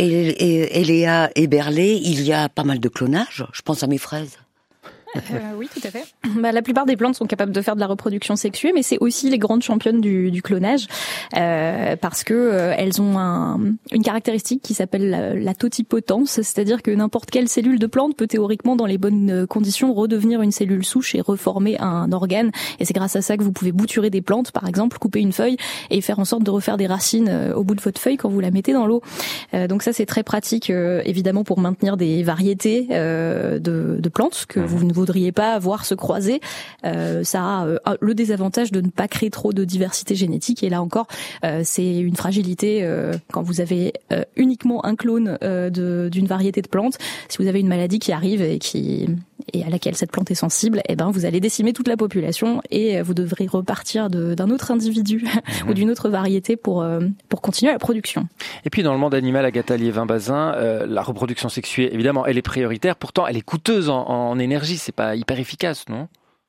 Eléa et Berlé, il y a pas mal de clonage. Je pense à mes fraises. Oui, tout à fait. La plupart des plantes sont capables de faire de la reproduction sexuée, mais c'est aussi les grandes championnes du clonage, parce que elles ont une caractéristique qui s'appelle la totipotence, c'est-à-dire que n'importe quelle cellule de plante peut théoriquement, dans les bonnes conditions, redevenir une cellule souche et reformer un organe. Et c'est grâce à ça que vous pouvez bouturer des plantes, par exemple, couper une feuille et faire en sorte de refaire des racines au bout de votre feuille quand vous la mettez dans l'eau. Donc ça, c'est très pratique, évidemment, pour maintenir des variétés de plantes que vous ne voudriez pas voir se croiser. Ça a le désavantage de ne pas créer trop de diversité génétique, et là encore c'est une fragilité quand vous avez uniquement un clone d'une variété de plantes. Si vous avez une maladie qui arrive et à laquelle cette plante est sensible, vous allez décimer toute la population et vous devrez repartir d'un autre individu ou d'une autre variété pour continuer la production. Et puis dans le monde animal, Agathe Liévin-Bazin, la reproduction sexuée, évidemment, elle est prioritaire, pourtant elle est coûteuse en énergie, c'est pas hyper efficace, non ?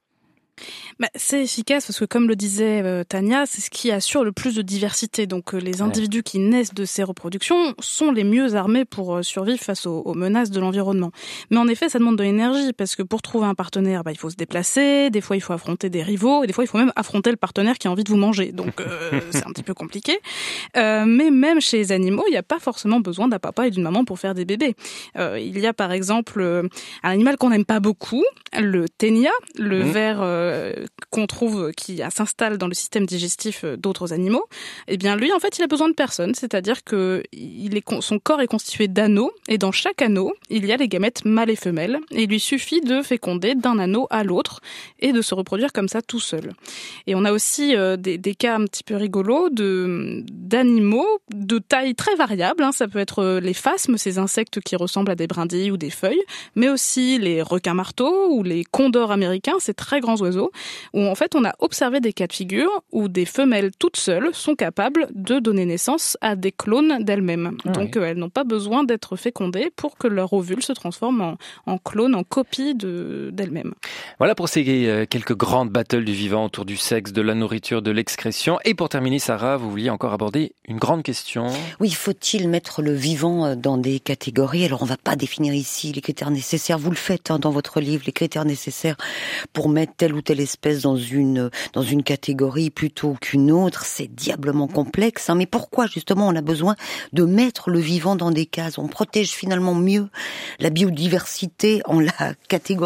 C'est efficace parce que, comme le disait Tania, c'est ce qui assure le plus de diversité. Donc les individus qui naissent de ces reproductions sont les mieux armés pour survivre face aux menaces de l'environnement. Mais en effet, ça demande de l'énergie parce que pour trouver un partenaire, il faut se déplacer, des fois il faut affronter des rivaux, et des fois il faut même affronter le partenaire qui a envie de vous manger. Donc c'est un petit peu compliqué. Mais même chez les animaux, il n'y a pas forcément besoin d'un papa et d'une maman pour faire des bébés. Il y a par exemple un animal qu'on n'aime pas beaucoup, le ténia, le ver qu'on trouve qui s'installe dans le système digestif d'autres animaux. Eh bien lui, en fait, il a besoin de personne, c'est-à-dire que son corps est constitué d'anneaux, et dans chaque anneau, il y a les gamètes mâles et femelles, et il lui suffit de féconder d'un anneau à l'autre et de se reproduire comme ça tout seul. Et on a aussi des cas un petit peu rigolos d'animaux de taille très variable, ça peut être les phasmes, ces insectes qui ressemblent à des brindilles ou des feuilles, mais aussi les requins-marteaux ou les condors américains, ces très grands oiseaux, où en fait on a observé des cas de figure où des femelles toutes seules sont capables de donner naissance à des clones d'elles-mêmes. Donc elles n'ont pas besoin d'être fécondées pour que leur ovule se transforme en clone, en copie d'elles-mêmes. Voilà pour ces quelques grandes battles du vivant autour du sexe, de la nourriture, de l'excrétion. Et pour terminer, Sarah, vous vouliez encore aborder une grande question. Oui, faut-il mettre le vivant dans des catégories ? Alors on va pas définir ici les critères nécessaires. Vous le faites dans votre livre, les critères nécessaires pour mettre telle ou telle espèce dans une catégorie plutôt qu'une autre. C'est diablement complexe. Mais pourquoi justement on a besoin de mettre le vivant dans des cases ? On protège finalement mieux la biodiversité en la catégorisant ?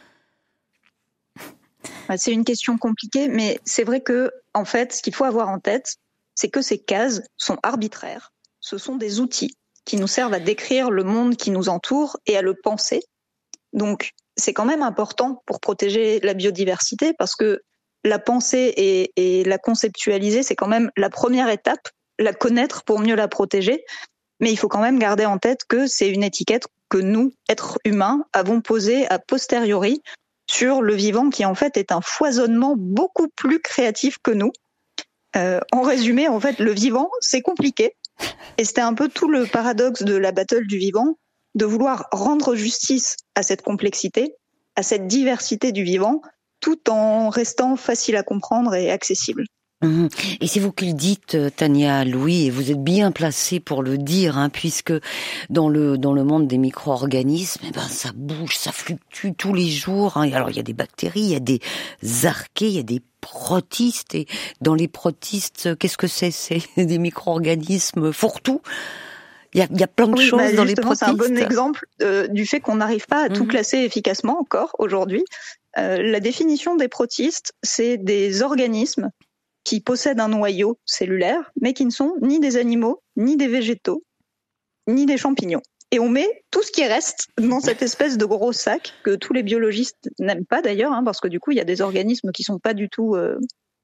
C'est une question compliquée, mais c'est vrai que, en fait, ce qu'il faut avoir en tête, c'est que ces cases sont arbitraires. Ce sont des outils qui nous servent à décrire le monde qui nous entoure et à le penser. Donc, c'est quand même important pour protéger la biodiversité parce que la penser et la conceptualiser, c'est quand même la première étape, la connaître pour mieux la protéger. Mais il faut quand même garder en tête que c'est une étiquette que nous, êtres humains, avons posée a posteriori sur le vivant qui en fait est un foisonnement beaucoup plus créatif que nous. En résumé, en fait, le vivant, c'est compliqué. Et c'était un peu tout le paradoxe de la battle du vivant, de vouloir rendre justice à cette complexité, à cette diversité du vivant, tout en restant facile à comprendre et accessible. Et c'est vous qui le dites, Tania Louis, et vous êtes bien placée pour le dire, puisque dans le monde des micro-organismes, ça bouge, ça fluctue tous les jours. Alors il y a des bactéries, il y a des archées, il y a des protistes, et dans les protistes, qu'est-ce que c'est ? C'est des micro-organismes fourre-tout. Il y a plein de choses dans les protistes. C'est un bon exemple du fait qu'on n'arrive pas à tout classer efficacement encore aujourd'hui. La définition des protistes, c'est des organismes qui possèdent un noyau cellulaire, mais qui ne sont ni des animaux, ni des végétaux, ni des champignons. Et on met tout ce qui reste dans cette espèce de gros sac que tous les biologistes n'aiment pas d'ailleurs, parce que du coup, il y a des organismes qui sont pas du tout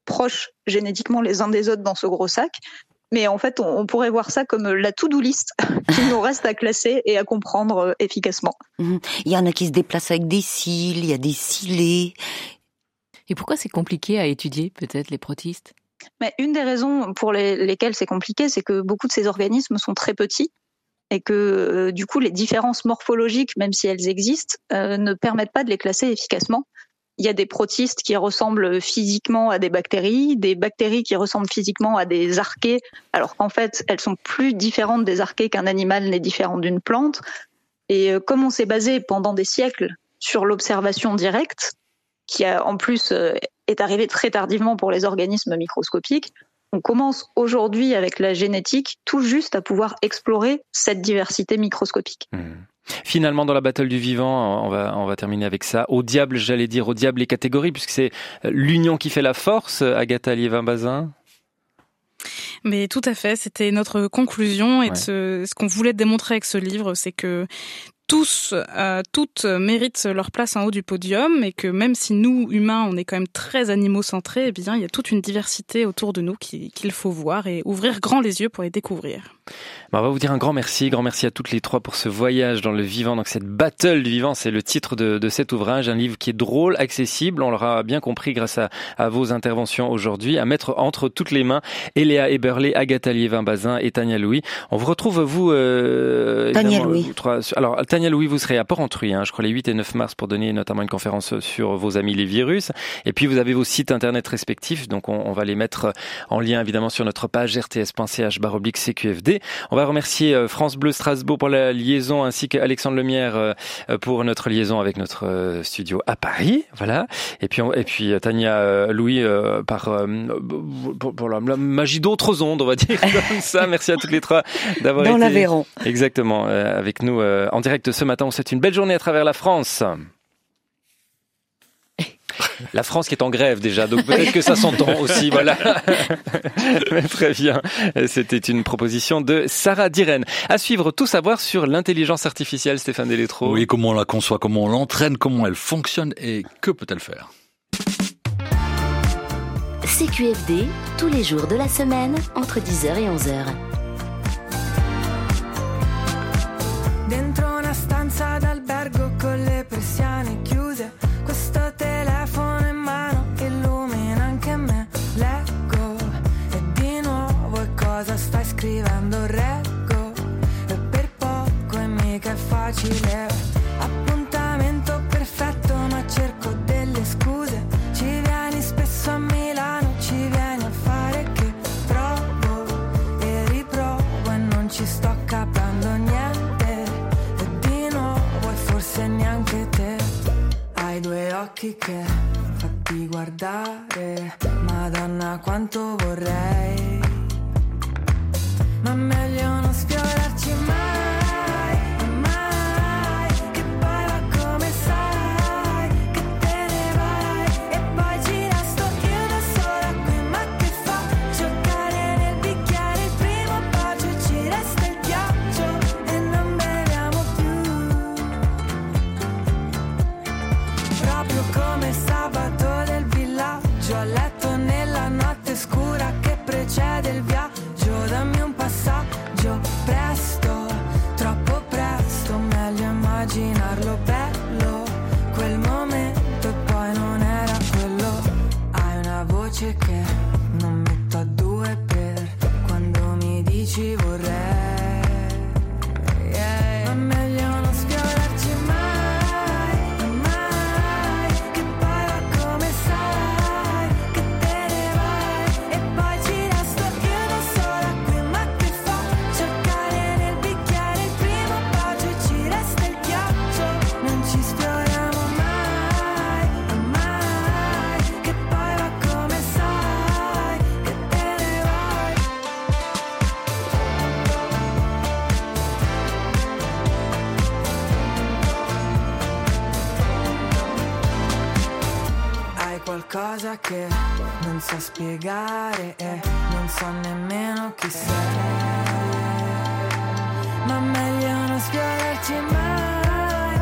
proches génétiquement les uns des autres dans ce gros sac. Mais en fait, on pourrait voir ça comme la to-do list qu'il nous reste à classer et à comprendre efficacement. Il y en a qui se déplacent avec des cils, il y a des ciliés. Et pourquoi c'est compliqué à étudier, peut-être, les protistes ? Mais une des raisons pour lesquelles c'est compliqué, c'est que beaucoup de ces organismes sont très petits et que du coup, les différences morphologiques, même si elles existent, ne permettent pas de les classer efficacement. Il y a des protistes qui ressemblent physiquement à des bactéries qui ressemblent physiquement à des archées, alors qu'en fait, elles sont plus différentes des archées qu'un animal n'est différent d'une plante. Et comme on s'est basé pendant des siècles sur l'observation directe, qui en plus est arrivée très tardivement pour les organismes microscopiques, on commence aujourd'hui avec la génétique tout juste à pouvoir explorer cette diversité microscopique. Finalement, dans la battle du vivant, on va terminer avec ça. Au diable les catégories, puisque c'est l'union qui fait la force, Agatha Liévin-Bazin. Mais tout à fait, c'était notre conclusion et ce qu'on voulait démontrer avec ce livre, c'est que toutes méritent leur place en haut du podium et que même si nous, humains, on est quand même très animaux-centrés, eh bien, il y a toute une diversité autour de nous qu'il faut voir et ouvrir grand les yeux pour les découvrir. On va vous dire un grand merci à toutes les trois pour ce voyage dans le vivant. Donc cette battle du vivant, c'est le titre de cet ouvrage, un livre qui est drôle, accessible, on l'aura bien compris grâce à vos interventions aujourd'hui, à mettre entre toutes les mains Eléa Eberle, Agatha Liévin-Bazin et Tania Louis. On vous retrouve, vous... Tania Louis. Alors, Tania Louis, vous serez à Port-Entruy, je crois les 8 et 9 mars pour donner notamment une conférence sur vos amis les virus. Et puis vous avez vos sites internet respectifs, donc on va les mettre en lien évidemment sur notre page rts.ch/CQFD. On va remercier France Bleu Strasbourg pour la liaison ainsi qu'Alexandre Lemierre pour notre liaison avec notre studio à Paris. Voilà. Et puis Tania Louis pour la magie d'autres ondes, on va dire comme ça. Merci à toutes les trois d'avoir été dans l'Aveyron. Exactement, avec nous en direct ce matin. On vous souhaite une belle journée à travers la France. La France qui est en grève déjà, donc peut-être que ça s'entend aussi, voilà. Mais très bien. C'était une proposition de Sarah Diren. À suivre, tout savoir sur l'intelligence artificielle, Stéphane Delétro. Oui, comment on la conçoit, comment on l'entraîne, comment elle fonctionne et que peut-elle faire ? CQFD, tous les jours de la semaine, entre 10h et 11h. Dentro una stanza d'albergo con le persiane chiuse, questo telefono in mano illumina anche me. Leggo e di nuovo e cosa stai scrivendo? Reggo e per poco e mica è facile. Appuntamento perfetto ma cerco delle scuse. Ci vieni spesso a Milano, ci vieni a fare che provo e riprovo e non ci sto capendo niente. Forse neanche te hai due occhi che fatti guardare, Madonna quanto vorrei, ma meglio non sfiorarci mai, mai, che poi va come sai, che te ne vai e poi ci resto io da sola qui, ma che faccio? Giocare nel bicchiere il primo bacio e ci resta il ghiaccio e non beviamo più. Proprio come sabato del villaggio, a letto nella notte scura che precede il viaggio, dammi un passaggio presto, troppo presto, meglio immaginarlo bello, quel momento e poi non era quello. Hai una voce che non metto a due per quando mi dici vorrei, ma meglio non sfiorarci mai. Qualcosa che non so spiegare e non so nemmeno chi sei, ma meglio non sfiorarci mai,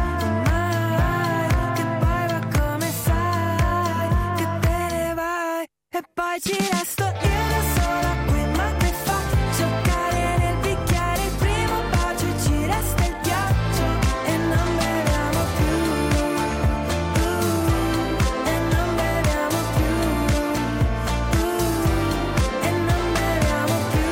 mai, che poi va come sai, che te ne vai e poi poi ci resto io da sola qui, ma che faccio? Cade nel bicchiere il primo bacio e ci resta il ghiaccio e non beviamo più, e non beviamo più, e non beviamo più.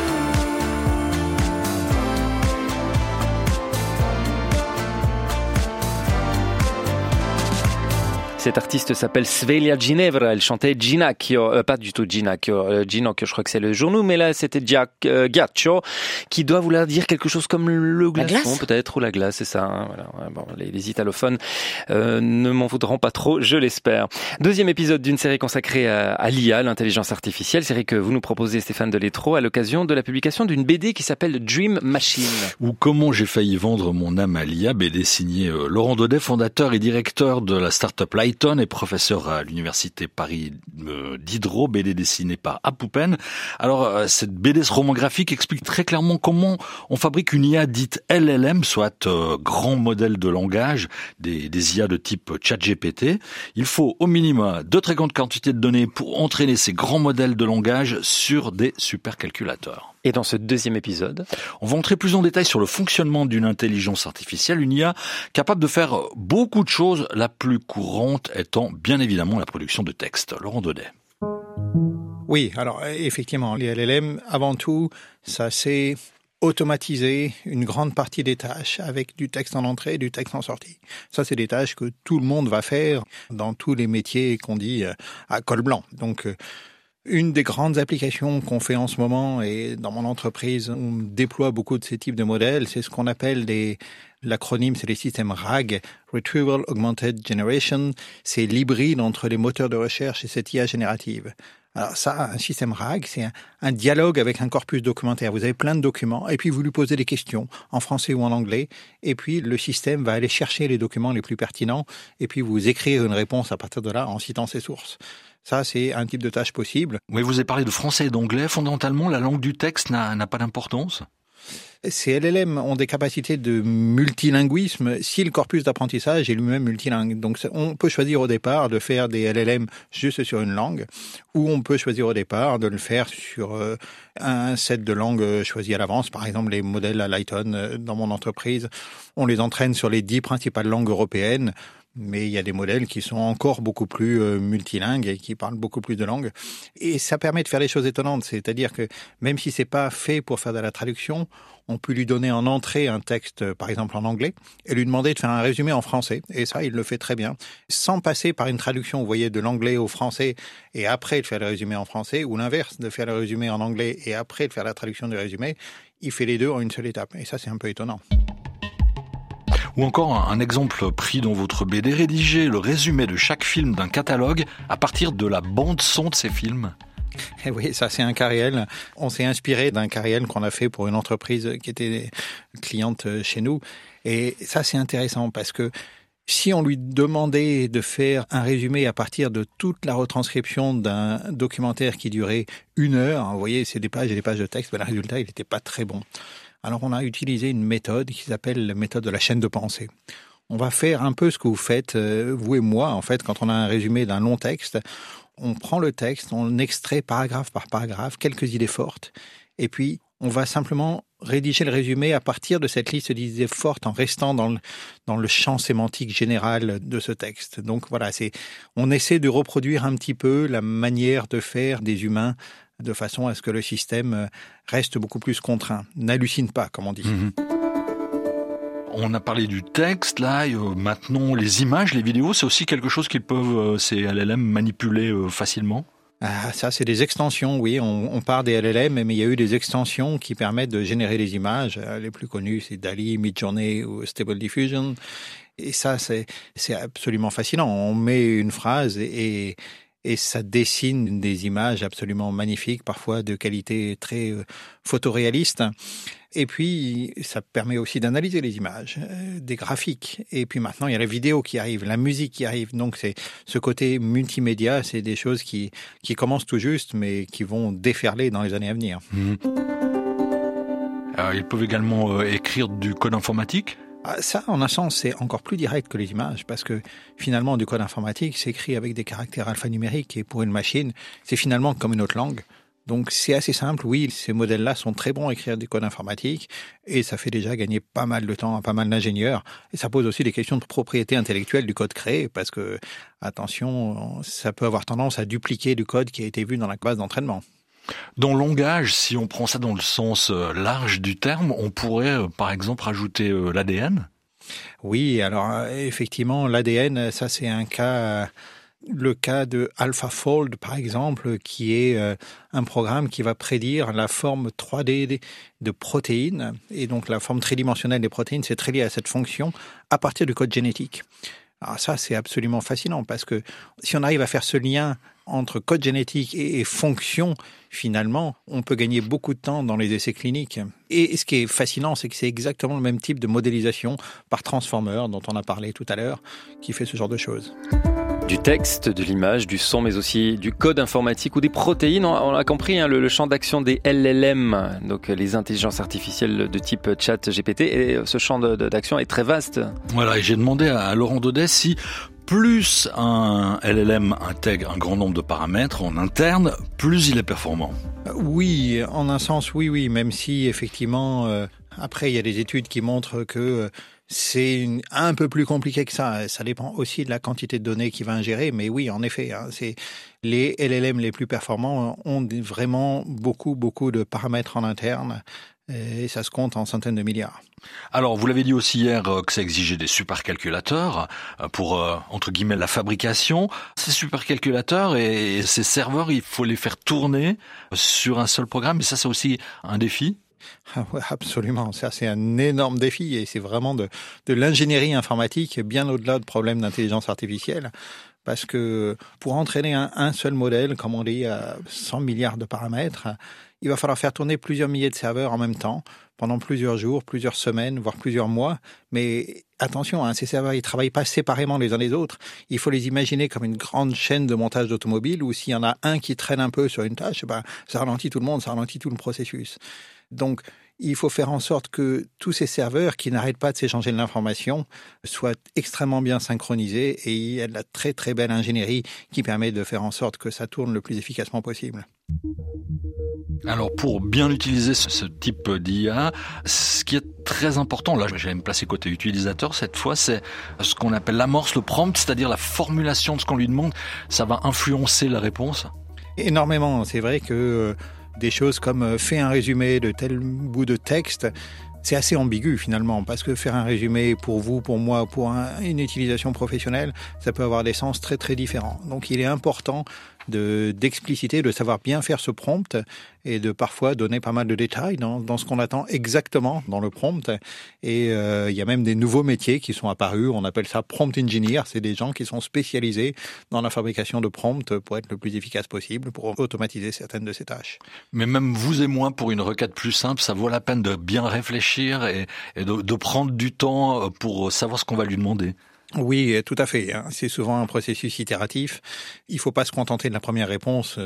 Cette artiste s'appelle Svelja Ginevra, elle chantait Ginocchio, pas du tout Ginocchio, Ginocchio je crois que c'est le genou, mais là c'était Ghiaccio, qui doit vouloir dire quelque chose comme le glaçon peut-être, ou la glace, c'est ça, hein, voilà. Bon, les italophones ne m'en voudront pas trop, je l'espère. Deuxième épisode d'une série consacrée à l'IA, l'intelligence artificielle, série que vous nous proposez Stéphane Delétro à l'occasion de la publication d'une BD qui s'appelle Dream Machine. Ou Comment j'ai failli vendre mon âme à l'IA, BD signée Laurent Daudet, fondateur et directeur de la start-up Lighton et professeur à l'université Paris Diderot, BD dessinée par Apoupen. Alors, cette BD, ce roman graphique, explique très clairement comment on fabrique une IA dite LLM, soit grand modèle de langage, des IA de type ChatGPT. Il faut au minimum de très grandes quantités de données pour entraîner ces grands modèles de langage sur des supercalculateurs. Et dans ce deuxième épisode, on va entrer plus en détail sur le fonctionnement d'une intelligence artificielle, une IA capable de faire beaucoup de choses, la plus courante étant bien évidemment la production de texte. Laurent Daudet. Oui, alors effectivement, les LLM, avant tout, ça c'est automatiser une grande partie des tâches avec du texte en entrée et du texte en sortie. Ça, c'est des tâches que tout le monde va faire dans tous les métiers qu'on dit à col blanc. Donc, une des grandes applications qu'on fait en ce moment, et dans mon entreprise, on déploie beaucoup de ces types de modèles, c'est ce qu'on appelle l'acronyme, c'est les systèmes RAG, Retrieval Augmented Generation. C'est l'hybride entre les moteurs de recherche et cette IA générative. Alors ça, un système RAG, c'est un dialogue avec un corpus documentaire. Vous avez plein de documents et puis vous lui posez des questions en français ou en anglais et puis le système va aller chercher les documents les plus pertinents et puis vous écrire une réponse à partir de là en citant ses sources. Ça, c'est un type de tâche possible. Oui, vous avez parlé de français et d'anglais. Fondamentalement, la langue du texte n'a pas d'importance ? Ces LLM ont des capacités de multilinguisme si le corpus d'apprentissage est lui-même multilingue. Donc, on peut choisir au départ de faire des LLM juste sur une langue, ou on peut choisir au départ de le faire sur un set de langues choisies à l'avance. Par exemple, les modèles à Lighton dans mon entreprise, on les entraîne sur les 10 principales langues européennes. Mais il y a des modèles qui sont encore beaucoup plus multilingues et qui parlent beaucoup plus de langues. Et ça permet de faire des choses étonnantes. C'est-à-dire que même si c'est pas fait pour faire de la traduction, on peut lui donner en entrée un texte, par exemple en anglais, et lui demander de faire un résumé en français. Et ça, il le fait très bien. Sans passer par une traduction, vous voyez, de l'anglais au français, et après de faire le résumé en français, ou l'inverse, de faire le résumé en anglais, et après de faire la traduction du résumé. Il fait les deux en une seule étape. Et ça, c'est un peu étonnant. Ou encore un exemple pris dans votre BD, rédiger le résumé de chaque film d'un catalogue à partir de la bande-son de ces films. Et oui, ça c'est un cas réel. On s'est inspiré d'un cas réel qu'on a fait pour une entreprise qui était cliente chez nous. Et ça c'est intéressant parce que si on lui demandait de faire un résumé à partir de toute la retranscription d'un documentaire qui durait 1 heure, vous voyez, c'est des pages et des pages de texte, mais le résultat il n'était pas très bon. Alors on a utilisé une méthode qui s'appelle la méthode de la chaîne de pensée. On va faire un peu ce que vous faites, vous et moi, en fait, quand on a un résumé d'un long texte. On prend le texte, on extrait paragraphe par paragraphe quelques idées fortes, et puis on va simplement rédiger le résumé à partir de cette liste d'idées fortes en restant dans le champ sémantique général de ce texte. Donc voilà, on essaie de reproduire un petit peu la manière de faire des humains de façon à ce que le système reste beaucoup plus contraint. N'hallucine pas, comme on dit. Mmh. On a parlé du texte, là, maintenant les images, les vidéos, c'est aussi quelque chose qu'ils peuvent, ces LLM, manipuler facilement ? Ah, ça, c'est des extensions, oui. On part des LLM, mais il y a eu des extensions qui permettent de générer des images. Les plus connues, c'est DALL-E, Midjourney ou Stable Diffusion. Et ça, c'est absolument fascinant. On met une phrase et ça dessine des images absolument magnifiques, parfois de qualité très photoréaliste. Et puis, ça permet aussi d'analyser les images, des graphiques. Et puis maintenant, il y a la vidéo qui arrive, la musique qui arrive. Donc, c'est ce côté multimédia, c'est des choses qui commencent tout juste, mais qui vont déferler dans les années à venir. Ils peuvent également écrire du code informatique ? Ça, en un sens, c'est encore plus direct que les images, parce que finalement, du code informatique, c'est écrit avec des caractères alphanumériques, et pour une machine, c'est finalement comme une autre langue. Donc c'est assez simple, oui, ces modèles-là sont très bons à écrire du code informatique, et ça fait déjà gagner pas mal de temps à pas mal d'ingénieurs. Et ça pose aussi des questions de propriété intellectuelle du code créé, parce que, attention, ça peut avoir tendance à dupliquer du code qui a été vu dans la base d'entraînement. Dans le langage, si on prend ça dans le sens large du terme, on pourrait par exemple rajouter l'ADN ? Oui, alors effectivement, l'ADN, ça c'est un cas, le cas de AlphaFold par exemple, qui est un programme qui va prédire la forme 3D de protéines, et donc la forme tridimensionnelle des protéines, c'est très lié à cette fonction à partir du code génétique. Alors ça, c'est absolument fascinant, parce que si on arrive à faire ce lien entre code génétique et fonction, finalement, on peut gagner beaucoup de temps dans les essais cliniques. Et ce qui est fascinant, c'est que c'est exactement le même type de modélisation par transformer dont on a parlé tout à l'heure, qui fait ce genre de choses. Du texte, de l'image, du son, mais aussi du code informatique ou des protéines. On a compris le champ d'action des LLM, donc les intelligences artificielles de type chat GPT. Et ce champ d'action est très vaste. Voilà, et j'ai demandé à Laurent Daudet si plus un LLM intègre un grand nombre de paramètres en interne, plus il est performant. Oui, en un sens, oui, même si effectivement, après il y a des études qui montrent que c'est un peu plus compliqué que ça. Ça dépend aussi de la quantité de données qu'il va ingérer, mais oui, en effet, c'est les LLM les plus performants ont vraiment beaucoup de paramètres en interne, et ça se compte en centaines de milliards. Alors, vous l'avez dit aussi hier que ça exigeait des supercalculateurs pour, entre guillemets, la fabrication. Ces supercalculateurs et ces serveurs, il faut les faire tourner sur un seul programme, et ça, c'est aussi un défi. Ah ouais, absolument, ça c'est un énorme défi, et c'est vraiment de l'ingénierie informatique bien au-delà de problèmes d'intelligence artificielle, parce que pour entraîner un seul modèle, comme on dit, à 100 milliards de paramètres, il va falloir faire tourner plusieurs milliers de serveurs en même temps, pendant plusieurs jours, plusieurs semaines, voire plusieurs mois. Mais attention, ces serveurs, ils travaillent pas séparément les uns des autres. Il faut les imaginer comme une grande chaîne de montage d'automobiles, où s'il y en a un qui traîne un peu sur une tâche, ça ralentit tout le monde, ça ralentit tout le processus. Donc, il faut faire en sorte que tous ces serveurs qui n'arrêtent pas de s'échanger de l'information soient extrêmement bien synchronisés, et il y a de la très très belle ingénierie qui permet de faire en sorte que ça tourne le plus efficacement possible. Alors, pour bien utiliser ce type d'IA, ce qui est très important, là j'allais me placer côté utilisateur cette fois, c'est ce qu'on appelle l'amorce, le prompt, c'est-à-dire la formulation de ce qu'on lui demande. Ça va influencer la réponse ? Énormément, c'est vrai que des choses comme fais un résumé de tel bout de texte, c'est assez ambigu finalement, parce que faire un résumé pour vous, pour moi, pour une utilisation professionnelle, ça peut avoir des sens très très différents. Donc il est important d'expliciter, de savoir bien faire ce prompt, et de parfois donner pas mal de détails dans ce qu'on attend exactement dans le prompt. Et il y a même des nouveaux métiers qui sont apparus, on appelle ça prompt engineer, c'est des gens qui sont spécialisés dans la fabrication de prompts pour être le plus efficace possible, pour automatiser certaines de ces tâches. Mais même vous et moi, pour une requête plus simple, ça vaut la peine de bien réfléchir et de prendre du temps pour savoir ce qu'on va lui demander. Oui, tout à fait. C'est souvent un processus itératif. Il ne faut pas se contenter de la première réponse.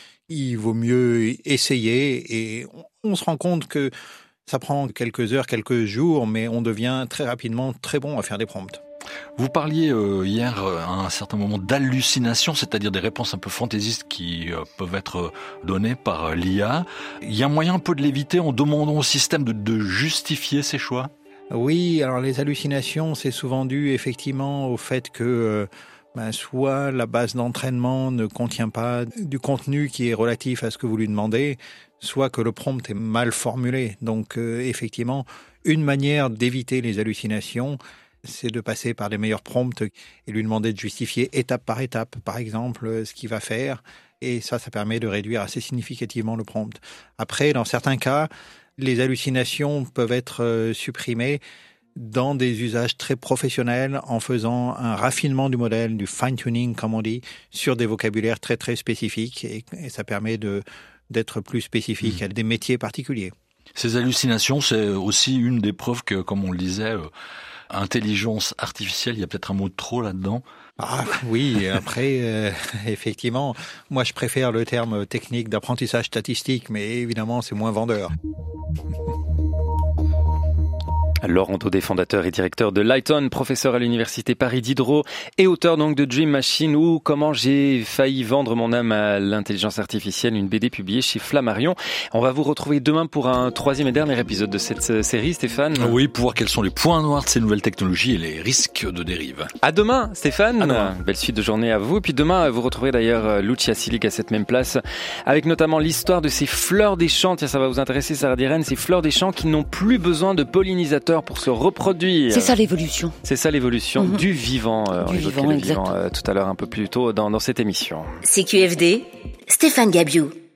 Il vaut mieux essayer, et on se rend compte que ça prend quelques heures, quelques jours, mais on devient très rapidement très bon à faire des prompts. Vous parliez hier à un certain moment d'hallucination, c'est-à-dire des réponses un peu fantaisistes qui peuvent être données par l'IA. Il y a moyen un peu de l'éviter en demandant au système de justifier ses choix ? Oui, alors les hallucinations, c'est souvent dû effectivement au fait que soit la base d'entraînement ne contient pas du contenu qui est relatif à ce que vous lui demandez, soit que le prompt est mal formulé. Donc effectivement, une manière d'éviter les hallucinations, c'est de passer par les meilleurs prompts et lui demander de justifier étape par étape, par exemple, ce qu'il va faire. Et ça permet de réduire assez significativement le prompt. Après, dans certains cas, les hallucinations peuvent être supprimées dans des usages très professionnels, en faisant un raffinement du modèle, du fine-tuning comme on dit, sur des vocabulaires très très spécifiques, et ça permet d'être plus spécifique à des métiers particuliers. Ces hallucinations, c'est aussi une des preuves que, comme on le disait, intelligence artificielle, il y a peut-être un mot de trop là-dedans. Ah oui, après, effectivement, moi je préfère le terme technique d'apprentissage statistique, mais évidemment c'est moins vendeur. Laurent Daudet, fondateur et directeur de Lighton, professeur à l'université Paris Diderot et auteur donc de Dream Machine ou Comment j'ai failli vendre mon âme à l'intelligence artificielle, une BD publiée chez Flammarion. On va vous retrouver demain pour un 3e et dernier épisode de cette série, Stéphane. Oui, pour voir quels sont les points noirs de ces nouvelles technologies et les risques de dérive. À demain, Stéphane. À demain. Belle suite de journée à vous. Et puis demain, vous retrouverez d'ailleurs Lucia Silic à cette même place, avec notamment l'histoire de ces fleurs des champs. Tiens, ça va vous intéresser, Sarah Diren, ces fleurs des champs qui n'ont plus besoin de pollinisateurs pour se reproduire. C'est ça l'évolution. C'est ça l'évolution du vivant. Du vivant, tout à l'heure un peu plus tôt dans cette émission. CQFD, Stéphane Gabiou.